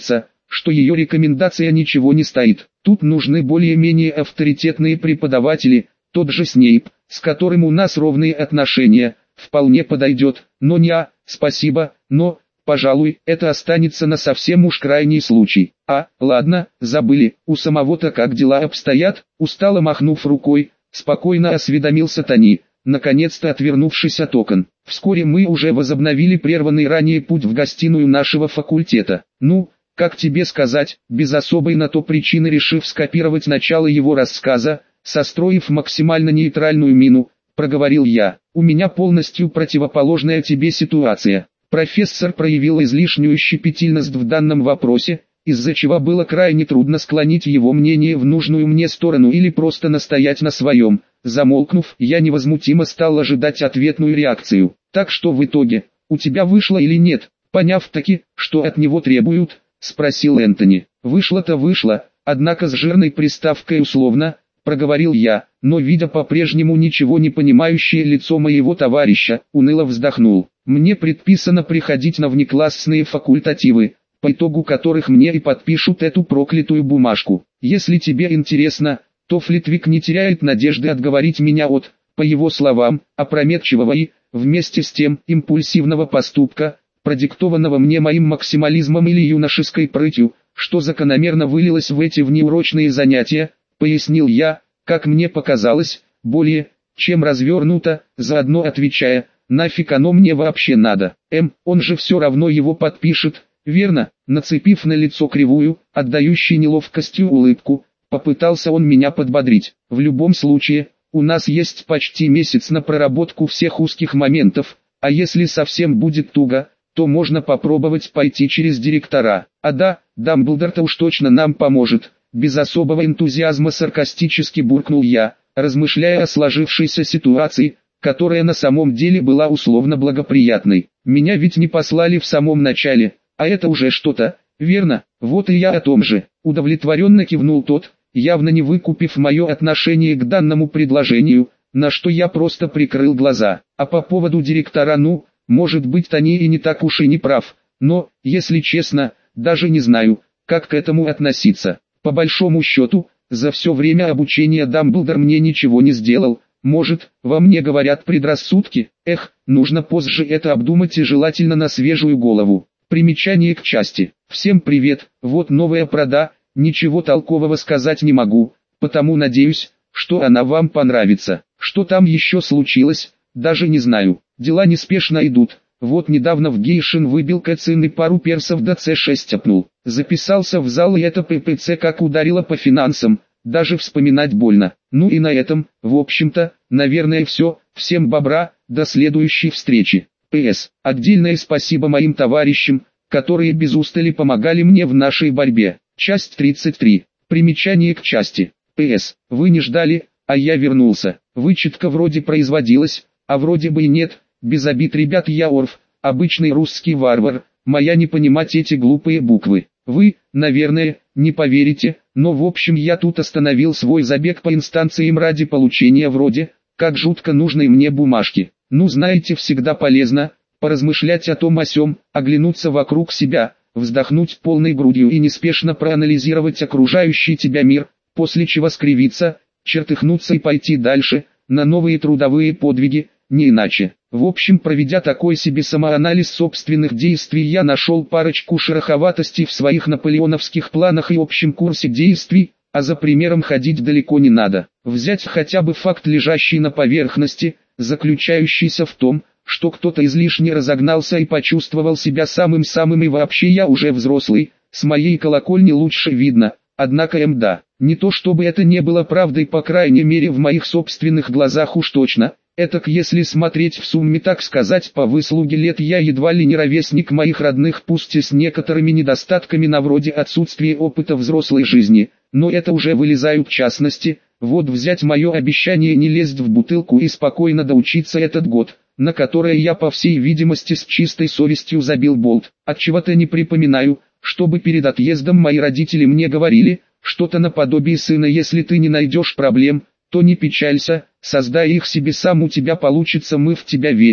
[SPEAKER 1] что ее рекомендация ничего не стоит. Тут нужны более-менее авторитетные преподаватели, тот же Снейп, с которым у нас ровные отношения, вполне подойдет, но спасибо, но, пожалуй, это останется на совсем уж крайний случай. Ладно, забыли, у самого-то как дела обстоят, устало махнув рукой, спокойно осведомился Тони, наконец-то отвернувшись от окон. Вскоре мы уже возобновили прерванный ранее путь в гостиную нашего факультета. Ну, как тебе сказать, без особой на то причины решив скопировать начало его рассказа, состроив максимально нейтральную мину, проговорил я. У меня полностью противоположная тебе ситуация. Профессор проявил излишнюю щепетильность в данном вопросе, из-за чего было крайне трудно склонить его мнение в нужную мне сторону или просто настоять на своем. Замолкнув, я невозмутимо стал ожидать ответную реакцию. Так что в итоге, у тебя вышло или нет? Поняв таки, что от него требуют, спросил Энтони. Вышло-то вышло, однако с жирной приставкой условно, проговорил я, но видя по-прежнему ничего не понимающее лицо моего товарища, уныло вздохнул. Мне предписано приходить на внеклассные факультативы, по итогу которых мне и подпишут эту проклятую бумажку. Если тебе интересно, то Флитвик не теряет надежды отговорить меня от, по его словам, опрометчивого и, вместе с тем, импульсивного поступка, продиктованного мне моим максимализмом или юношеской прытью, что закономерно вылилось в эти внеурочные занятия, пояснил я, как мне показалось, более, чем развернуто, заодно отвечая, нафиг оно мне вообще надо. Он же все равно его подпишет, верно? Нацепив на лицо кривую, отдающую неловкостью улыбку, попытался он меня подбодрить. В любом случае, у нас есть почти месяц на проработку всех узких моментов, а если совсем будет туго, то можно попробовать пойти через директора. Да, Дамблдор-то уж точно нам поможет. Без особого энтузиазма саркастически буркнул я, размышляя о сложившейся ситуации, которая на самом деле была условно благоприятной. Меня ведь не послали в самом начале, а это уже что-то, верно? Вот и я о том же. Удовлетворенно кивнул тот, явно не выкупив мое отношение к данному предложению, на что я просто прикрыл глаза. А по поводу директора, может быть, Тони и не так уж и не прав, но, если честно, даже не знаю, как к этому относиться. По большому счету, за все время обучения Дамблдор мне ничего не сделал. Может, во мне говорят предрассудки? Нужно позже это обдумать и желательно на свежую голову. Примечание к части. Всем привет, вот новая прода, ничего толкового сказать не могу, потому надеюсь, что она вам понравится. Что там еще случилось, даже не знаю. Дела неспешно идут. Вот недавно в Гейшин выбил Кэцин и пару персов до С6 опнул. Записался в зал и это ППЦ как ударило по финансам, даже вспоминать больно. Ну и на этом, в общем-то, наверное все. Всем бобра, до следующей встречи. П.С. Отдельное спасибо моим товарищам, которые без устали помогали мне в нашей борьбе. Часть 33. Примечание к части. П.С. Вы не ждали, а я вернулся. Вычетка вроде производилась, а вроде бы и нет. Без обид, ребят, я Орф, обычный русский варвар, моя не понимать эти глупые буквы. Вы, наверное, не поверите, но в общем я тут остановил свой забег по инстанциям ради получения вроде, как жутко нужной мне бумажки. Знаете, всегда полезно, поразмышлять о том о сём, оглянуться вокруг себя, вздохнуть полной грудью и неспешно проанализировать окружающий тебя мир, после чего скривиться, чертыхнуться и пойти дальше, на новые трудовые подвиги, не иначе. В общем, проведя такой себе самоанализ собственных действий, я нашел парочку шероховатостей в своих наполеоновских планах и общем курсе действий, а за примером ходить далеко не надо. Взять хотя бы факт, лежащий на поверхности, заключающийся в том, что кто-то излишне разогнался и почувствовал себя самым-самым, и вообще я уже взрослый, с моей колокольни лучше видно, однако не то чтобы это не было правдой, по крайней мере в моих собственных глазах уж точно. Этак если смотреть в сумме, так сказать, по выслуге лет, я едва ли не ровесник моих родных, пусть и с некоторыми недостатками на вроде отсутствия опыта взрослой жизни, но это уже вылезают частности. Вот взять мое обещание не лезть в бутылку и спокойно доучиться этот год, на которое я по всей видимости с чистой совестью забил болт. Отчего-то не припоминаю, чтобы перед отъездом мои родители мне говорили что-то наподобие: сына, если ты не найдешь проблем, то не печалься, создай их себе сам, у тебя получится, мы в тебя верим.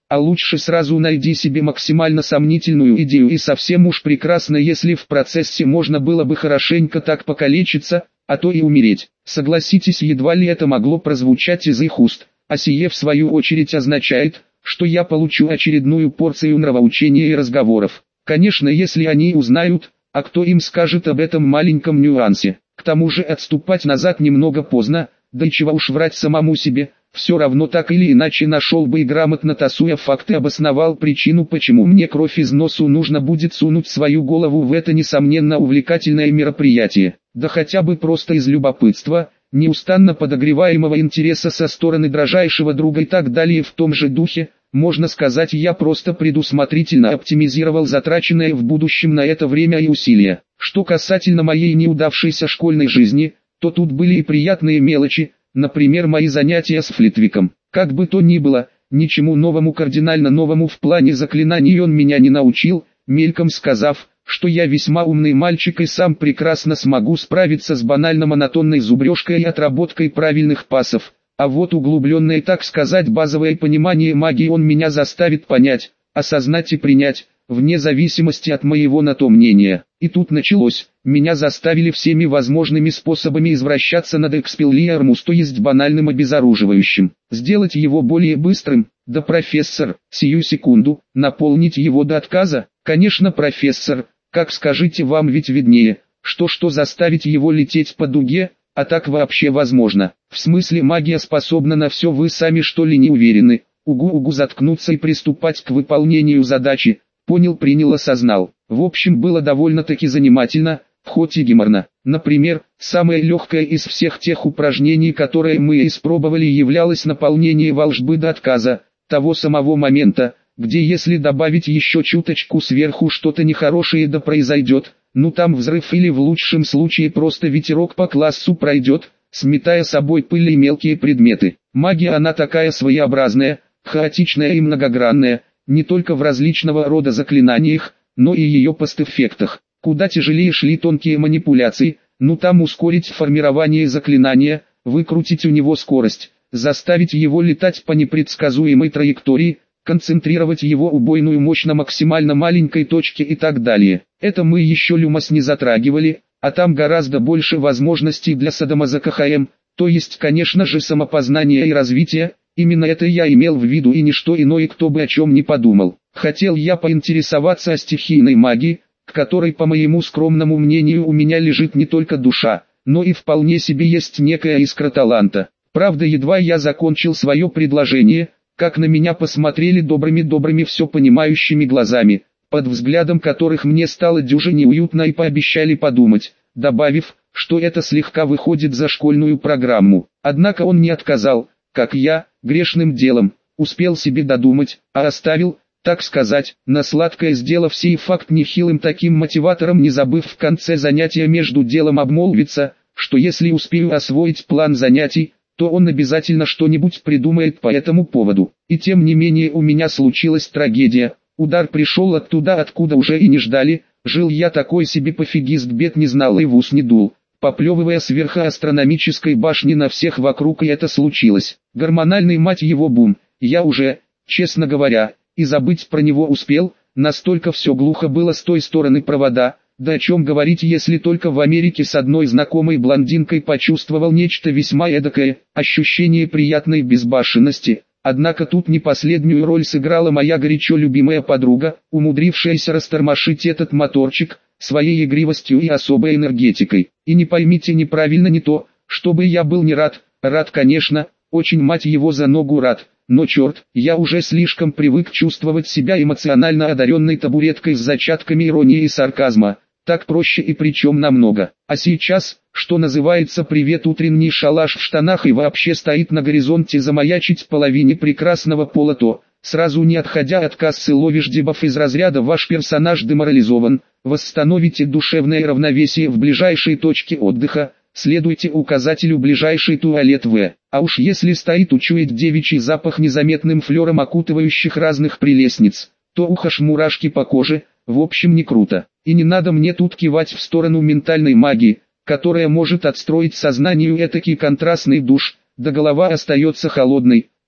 [SPEAKER 1] А лучше сразу найди себе максимально сомнительную идею, и совсем уж прекрасно, если в процессе можно было бы хорошенько так покалечиться, а то и умереть. Согласитесь, едва ли это могло прозвучать из их уст, а сие в свою очередь означает, что я получу очередную порцию нравоучения и разговоров. Конечно, если они узнают, а кто им скажет об этом маленьком нюансе. К тому же отступать назад немного поздно, да и чего уж врать самому себе. Все равно так или иначе нашел бы и грамотно тасуя факты обосновал причину, почему мне кровь из носу нужно будет сунуть свою голову в это несомненно увлекательное мероприятие. Да хотя бы просто из любопытства, неустанно подогреваемого интереса со стороны дрожайшего друга и так далее. В том же духе, можно сказать, я просто предусмотрительно оптимизировал затраченное в будущем на это время и усилия. Что касательно моей неудавшейся школьной жизни, то тут были и приятные мелочи. Например, мои занятия с Флитвиком. Как бы то ни было, ничему новому, кардинально новому в плане заклинаний он меня не научил, мельком сказав, что я весьма умный мальчик и сам прекрасно смогу справиться с банально монотонной зубрежкой и отработкой правильных пасов. А вот углубленное, так сказать, базовое понимание магии он меня заставит понять, осознать и принять, вне зависимости от моего на то мнения. И тут началось. Меня заставили всеми возможными способами извращаться над экспеллиармус, то есть банальным обезоруживающим. Сделать его более быстрым, да профессор, сию секунду, наполнить его до отказа. Конечно, профессор, как скажите, вам ведь виднее, что заставить его лететь по дуге, а так вообще возможно. В смысле, магия способна на все, вы сами что ли не уверены? Угу, заткнуться и приступать к выполнению задачи. Понял, принял, осознал. В общем, было довольно-таки занимательно, хоть и геморно. Например, самое легкое из всех тех упражнений, которые мы испробовали, являлось наполнение волшбы до отказа, того самого момента, где если добавить еще чуточку сверху что-то нехорошее да произойдет, ну там взрыв или в лучшем случае просто ветерок по классу пройдет, сметая собой пыль и мелкие предметы. Магия она такая своеобразная, хаотичная и многогранная, не только в различного рода заклинаниях, но и ее постэффектах. Куда тяжелее шли тонкие манипуляции, ну там ускорить формирование заклинания, выкрутить у него скорость, заставить его летать по непредсказуемой траектории, концентрировать его убойную мощь на максимально маленькой точке и так далее. Это мы еще Люмос не затрагивали, а там гораздо больше возможностей для садомазохм, то есть, конечно же, самопознание и развитие. Именно это я имел в виду и ничто иное, кто бы о чем не подумал. Хотел я поинтересоваться о стихийной магии, к которой, по моему скромному мнению, у меня лежит не только душа, но и вполне себе есть некая искра таланта. Правда, едва я закончил свое предложение, как на меня посмотрели добрыми все понимающими глазами, под взглядом которых мне стало дюже неуютно, и пообещали подумать, добавив, что это слегка выходит за школьную программу. Однако он не отказал, как я, грешным делом, успел себе додумать, а оставил, так сказать, на сладкое, сделав сей факт нехилым таким мотиватором, не забыв в конце занятия между делом обмолвиться, что если успею освоить план занятий, то он обязательно что-нибудь придумает по этому поводу. И тем не менее у меня случилась трагедия, удар пришел оттуда, откуда уже и не ждали, жил я такой себе пофигист, бед не знал и в ус не дул, поплевывая сверху астрономической башни на всех вокруг, и это случилось. Гормональный, мать его, бум. Я уже, честно говоря, и забыть про него успел, настолько все глухо было с той стороны провода. Да о чем говорить, если только в Америке с одной знакомой блондинкой почувствовал нечто весьма эдакое, ощущение приятной безбашенности. Однако тут не последнюю роль сыграла моя горячо любимая подруга, умудрившаяся растормошить этот моторчик своей игривостью и особой энергетикой. И не поймите неправильно, не то, чтобы я был не рад, конечно, очень, мать его, за ногу рад. Но черт, я уже слишком привык чувствовать себя эмоционально одаренной табуреткой с зачатками иронии и сарказма. Так проще и причем намного. А сейчас, что называется, привет, утренний шалаш в штанах, и вообще стоит на горизонте замаячить половине прекрасного пола, то, сразу не отходя от кассы, ловишь дебаф из разряда «Ваш персонаж деморализован, восстановите душевное равновесие в ближайшей точке отдыха, следуйте указателю ближайший туалет В». А уж если стоит учуять девичий запах незаметным флером окутывающих разных прелестниц, то ухаж мурашки по коже, в общем, не круто. И не надо мне тут кивать в сторону ментальной магии, которая может отстроить сознанию этакий контрастный душ, да голова остается холодной,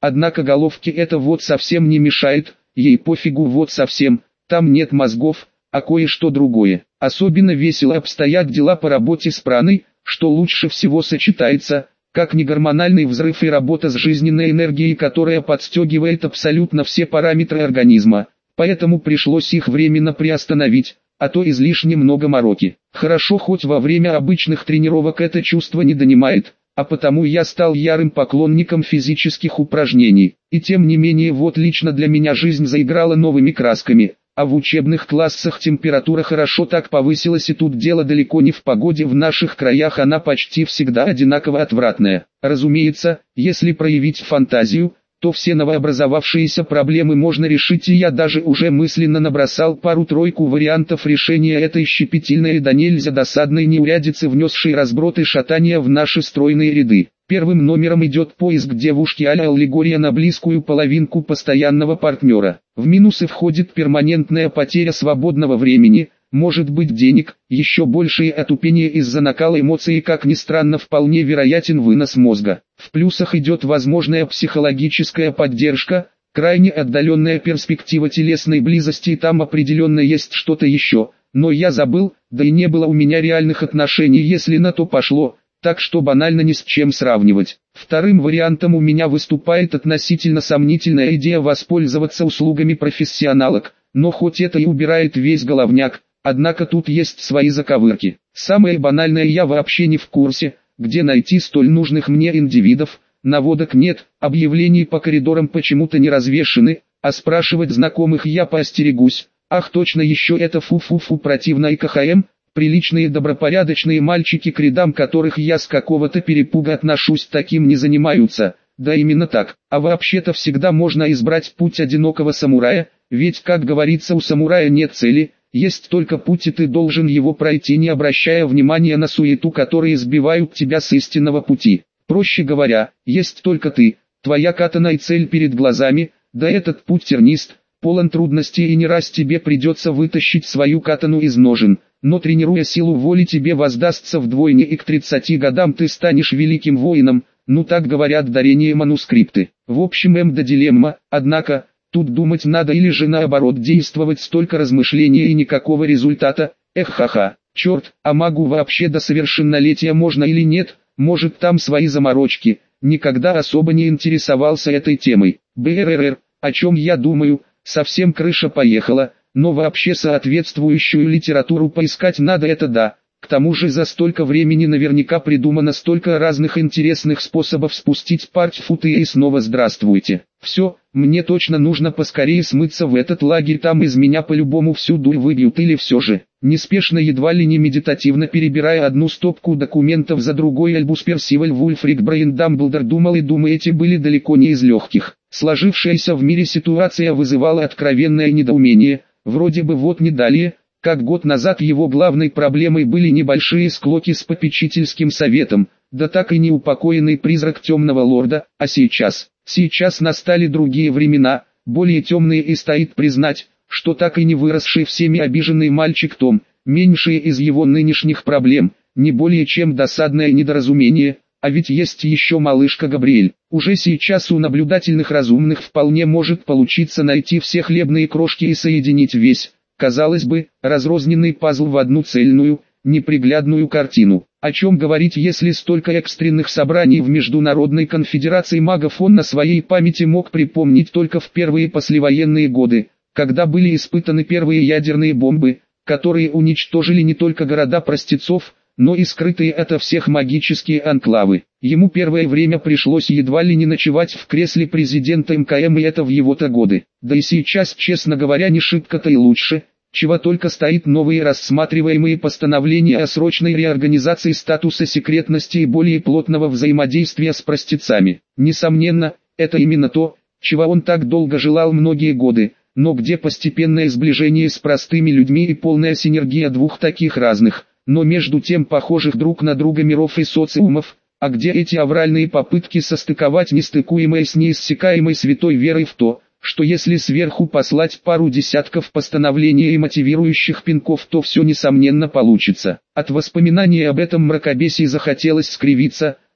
[SPEAKER 1] Однако головке это вот совсем не мешает, ей пофигу вот совсем, там нет мозгов, а кое-что другое. Особенно весело обстоят дела по работе с праной, что лучше всего сочетается, как не гормональный взрыв и работа с жизненной энергией, которая подстегивает абсолютно все параметры организма. Поэтому пришлось их временно приостановить, а то излишне много мороки. Хорошо, хоть во время обычных тренировок это чувство не донимает, а потому я стал ярым поклонником физических упражнений. И тем не менее вот лично для меня жизнь заиграла новыми красками, а в учебных классах температура хорошо так повысилась, и тут дело далеко не в погоде, в наших краях она почти всегда одинаково отвратная. Разумеется, если проявить фантазию, то все новообразовавшиеся проблемы можно решить, и я даже уже мысленно набросал пару-тройку вариантов решения этой щепетильной и до нельзя досадной неурядицы, внесшей разброд и шатания в наши стройные ряды. Первым номером идет поиск девушки а-ля аллегория на близкую половинку постоянного партнера. В минусы входит перманентная потеря свободного времени, может быть денег, еще большее отупение из-за накала эмоций и, как ни странно, вполне вероятен вынос мозга. В плюсах идет возможная психологическая поддержка, крайне отдаленная перспектива телесной близости, и там определенно есть что-то еще, но я забыл, да и не было у меня реальных отношений, если на то пошло, так что банально ни с чем сравнивать. Вторым вариантом у меня выступает относительно сомнительная идея воспользоваться услугами профессионалок, но хоть это и убирает весь головняк, однако тут есть свои заковырки. Самое банальное, я вообще не в курсе, где найти столь нужных мне индивидов, наводок нет, объявлений по коридорам почему-то не развешаны, а спрашивать знакомых я поостерегусь. Ах точно, еще это фу-фу-фу противно и КХМ, приличные добропорядочные мальчики, к рядам которых я с какого-то перепуга отношусь, таким не занимаются. Да именно так, а вообще-то всегда можно избрать путь одинокого самурая, ведь, как говорится, у самурая нет цели, есть только путь, и ты должен его пройти, не обращая внимания на суету, которые сбивают тебя с истинного пути. Проще говоря, есть только ты, твоя катана и цель перед глазами, да этот путь тернист, полон трудностей, и не раз тебе придется вытащить свою катану из ножен, но тренируя силу воли тебе воздастся вдвойне, и к 30 годам ты станешь великим воином, ну так говорят дарение манускрипты. В общем, да дилемма, однако, тут думать надо или же наоборот действовать, столько размышлений и никакого результата, ха-ха, черт, а магу вообще до совершеннолетия можно или нет, может там свои заморочки, никогда особо не интересовался этой темой. БРР, о чем я думаю, совсем крыша поехала, но вообще соответствующую литературу поискать надо, это да. К тому же за столько времени наверняка придумано столько разных интересных способов спустить пар, футы, и снова здравствуйте. Все, мне точно нужно поскорее смыться в этот лагерь, там из меня по-любому всю дурь выбьют. Или все же, неспешно, едва ли не медитативно перебирая одну стопку документов за другой, Альбус Персиваль Вульфрик Брейн Дамблдор думал, и думы эти были далеко не из легких. Сложившаяся в мире ситуация вызывала откровенное недоумение, вроде бы вот не далее, как год назад его главной проблемой были небольшие склоки с попечительским советом, да так и не упокоенный призрак темного лорда, а сейчас настали другие времена, более темные, и стоит признать, что так и не выросший всеми обиженный мальчик Том, меньшие из его нынешних проблем, не более чем досадное недоразумение, а ведь есть еще малышка Габриэль. Уже сейчас у наблюдательных разумных вполне может получиться найти все хлебные крошки и соединить весь, казалось бы, разрозненный пазл в одну цельную, неприглядную картину. О чем говорить, если столько экстренных собраний в Международной конфедерации магов он на своей памяти мог припомнить только в первые послевоенные годы, когда были испытаны первые ядерные бомбы, которые уничтожили не только города простецов, но и скрытые ото всех магические анклавы. Ему первое время пришлось едва ли не ночевать в кресле президента МКМ, и это в его-то годы. Да и сейчас, честно говоря, не шибко-то и лучше, чего только стоит новые рассматриваемые постановления о срочной реорганизации статуса секретности и более плотного взаимодействия с простецами. Несомненно, это именно то, чего он так долго желал многие годы, но где постепенное сближение с простыми людьми и полная синергия двух таких разных, но между тем похожих друг на друга миров и социумов, а где эти авральные попытки состыковать нестыкуемое с неиссякаемой святой верой в то, что если сверху послать пару десятков постановлений и мотивирующих пинков, то все несомненно получится. От воспоминания об этом мракобесии захотелось скривиться,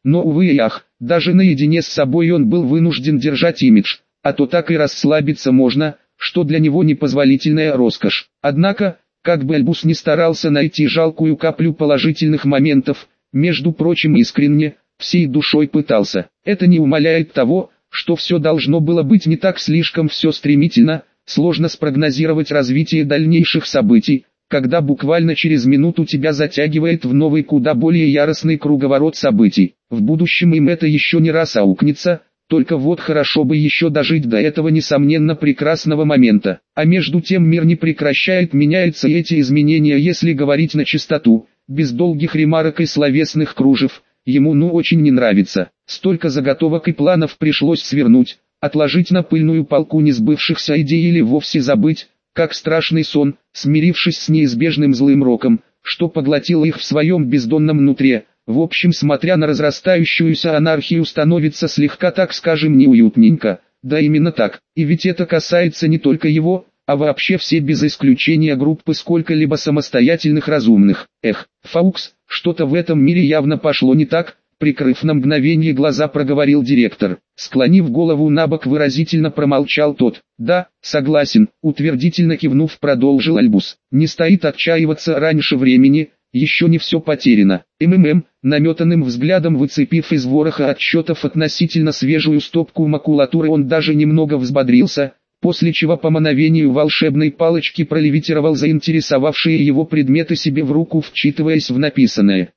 [SPEAKER 1] Но увы и ах, даже наедине с собой он был вынужден держать имидж, а то так и расслабиться можно, что для него непозволительная роскошь. Однако, как бы Альбус ни старался найти жалкую каплю положительных моментов, между прочим искренне, всей душой пытался. Это не умаляет того, что все должно было быть не так слишком все стремительно, сложно спрогнозировать развитие дальнейших событий, когда буквально через минуту тебя затягивает в новый куда более яростный круговорот событий. В будущем им это еще не раз аукнется, только вот хорошо бы еще дожить до этого несомненно прекрасного момента. А между тем мир не прекращает меняется, и эти изменения, если говорить на чистоту, без долгих ремарок и словесных кружев, ему очень не нравится. Столько заготовок и планов пришлось свернуть, отложить на пыльную полку несбывшихся идей или вовсе забыть, как страшный сон, смирившись с неизбежным злым роком, что поглотило их в своем бездонном нутре. В общем, смотря на разрастающуюся анархию, становится слегка, так скажем, неуютненько. Да именно так, и ведь это касается не только его, а вообще все без исключения группы сколько-либо самостоятельных разумных. Эх, Фаукс, что-то в этом мире явно пошло не так, прикрыв на мгновение глаза, проговорил директор. Склонив голову набок, выразительно промолчал тот. Да, согласен, утвердительно кивнув, продолжил Альбус. Не стоит отчаиваться раньше времени, еще не все потеряно. Наметанным взглядом выцепив из вороха отчетов относительно свежую стопку макулатуры, он даже немного взбодрился, после чего по мановению волшебной палочки пролевитировал заинтересовавшие его предметы себе в руку, вчитываясь в написанное.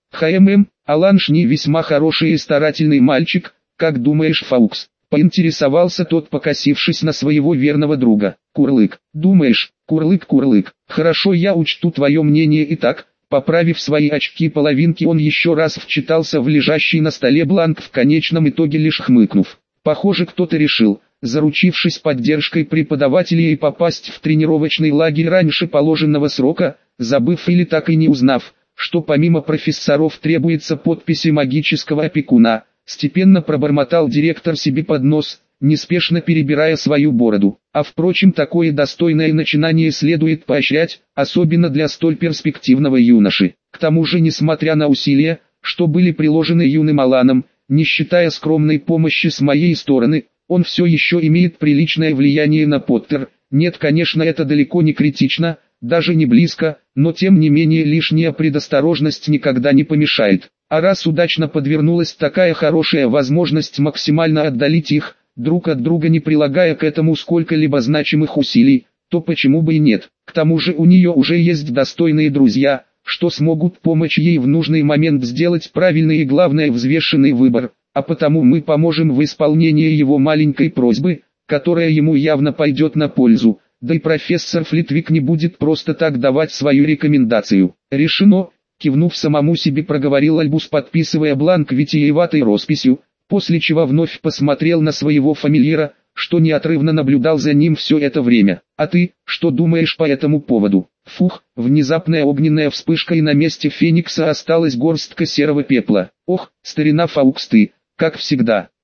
[SPEAKER 1] Алан Шни весьма хороший и старательный мальчик, как думаешь, Фаукс? Поинтересовался тот, покосившись на своего верного друга. Курлык. Думаешь, Курлык, хорошо, я учту твое мнение. И так, поправив свои очки-половинки, он еще раз вчитался в лежащий на столе бланк, в конечном итоге лишь хмыкнув. Похоже, кто-то решил, заручившись поддержкой преподавателей, и попасть в тренировочный лагерь раньше положенного срока, забыв или так и не узнав, что помимо профессоров требуется подписи магического опекуна. Степенно пробормотал директор себе под нос, неспешно перебирая свою бороду. А впрочем, такое достойное начинание следует поощрять, особенно для столь перспективного юноши. К тому же, несмотря на усилия, что были приложены юным Аланом, не считая скромной помощи с моей стороны, он все еще имеет приличное влияние на Поттер. Нет, конечно, это далеко не критично, даже не близко, но тем не менее лишняя предосторожность никогда не помешает. А раз удачно подвернулась такая хорошая возможность максимально отдалить их друг от друга, не прилагая к этому сколько-либо значимых усилий, то почему бы и нет. К тому же у нее уже есть достойные друзья, что смогут помочь ей в нужный момент сделать правильный и, главное, взвешенный выбор, а потому мы поможем в исполнении его маленькой просьбы, которая ему явно пойдет на пользу. Да и профессор Флитвик не будет просто так давать свою рекомендацию. Решено, кивнув самому себе, проговорил Альбус, подписывая бланк витиеватой росписью, после чего вновь посмотрел на своего фамильяра, что неотрывно наблюдал за ним все это время. А ты, что думаешь по этому поводу? Фух, внезапная огненная вспышка, и на месте Феникса осталась горстка серого пепла. Ох, старина Фаукс, ты, как всегда,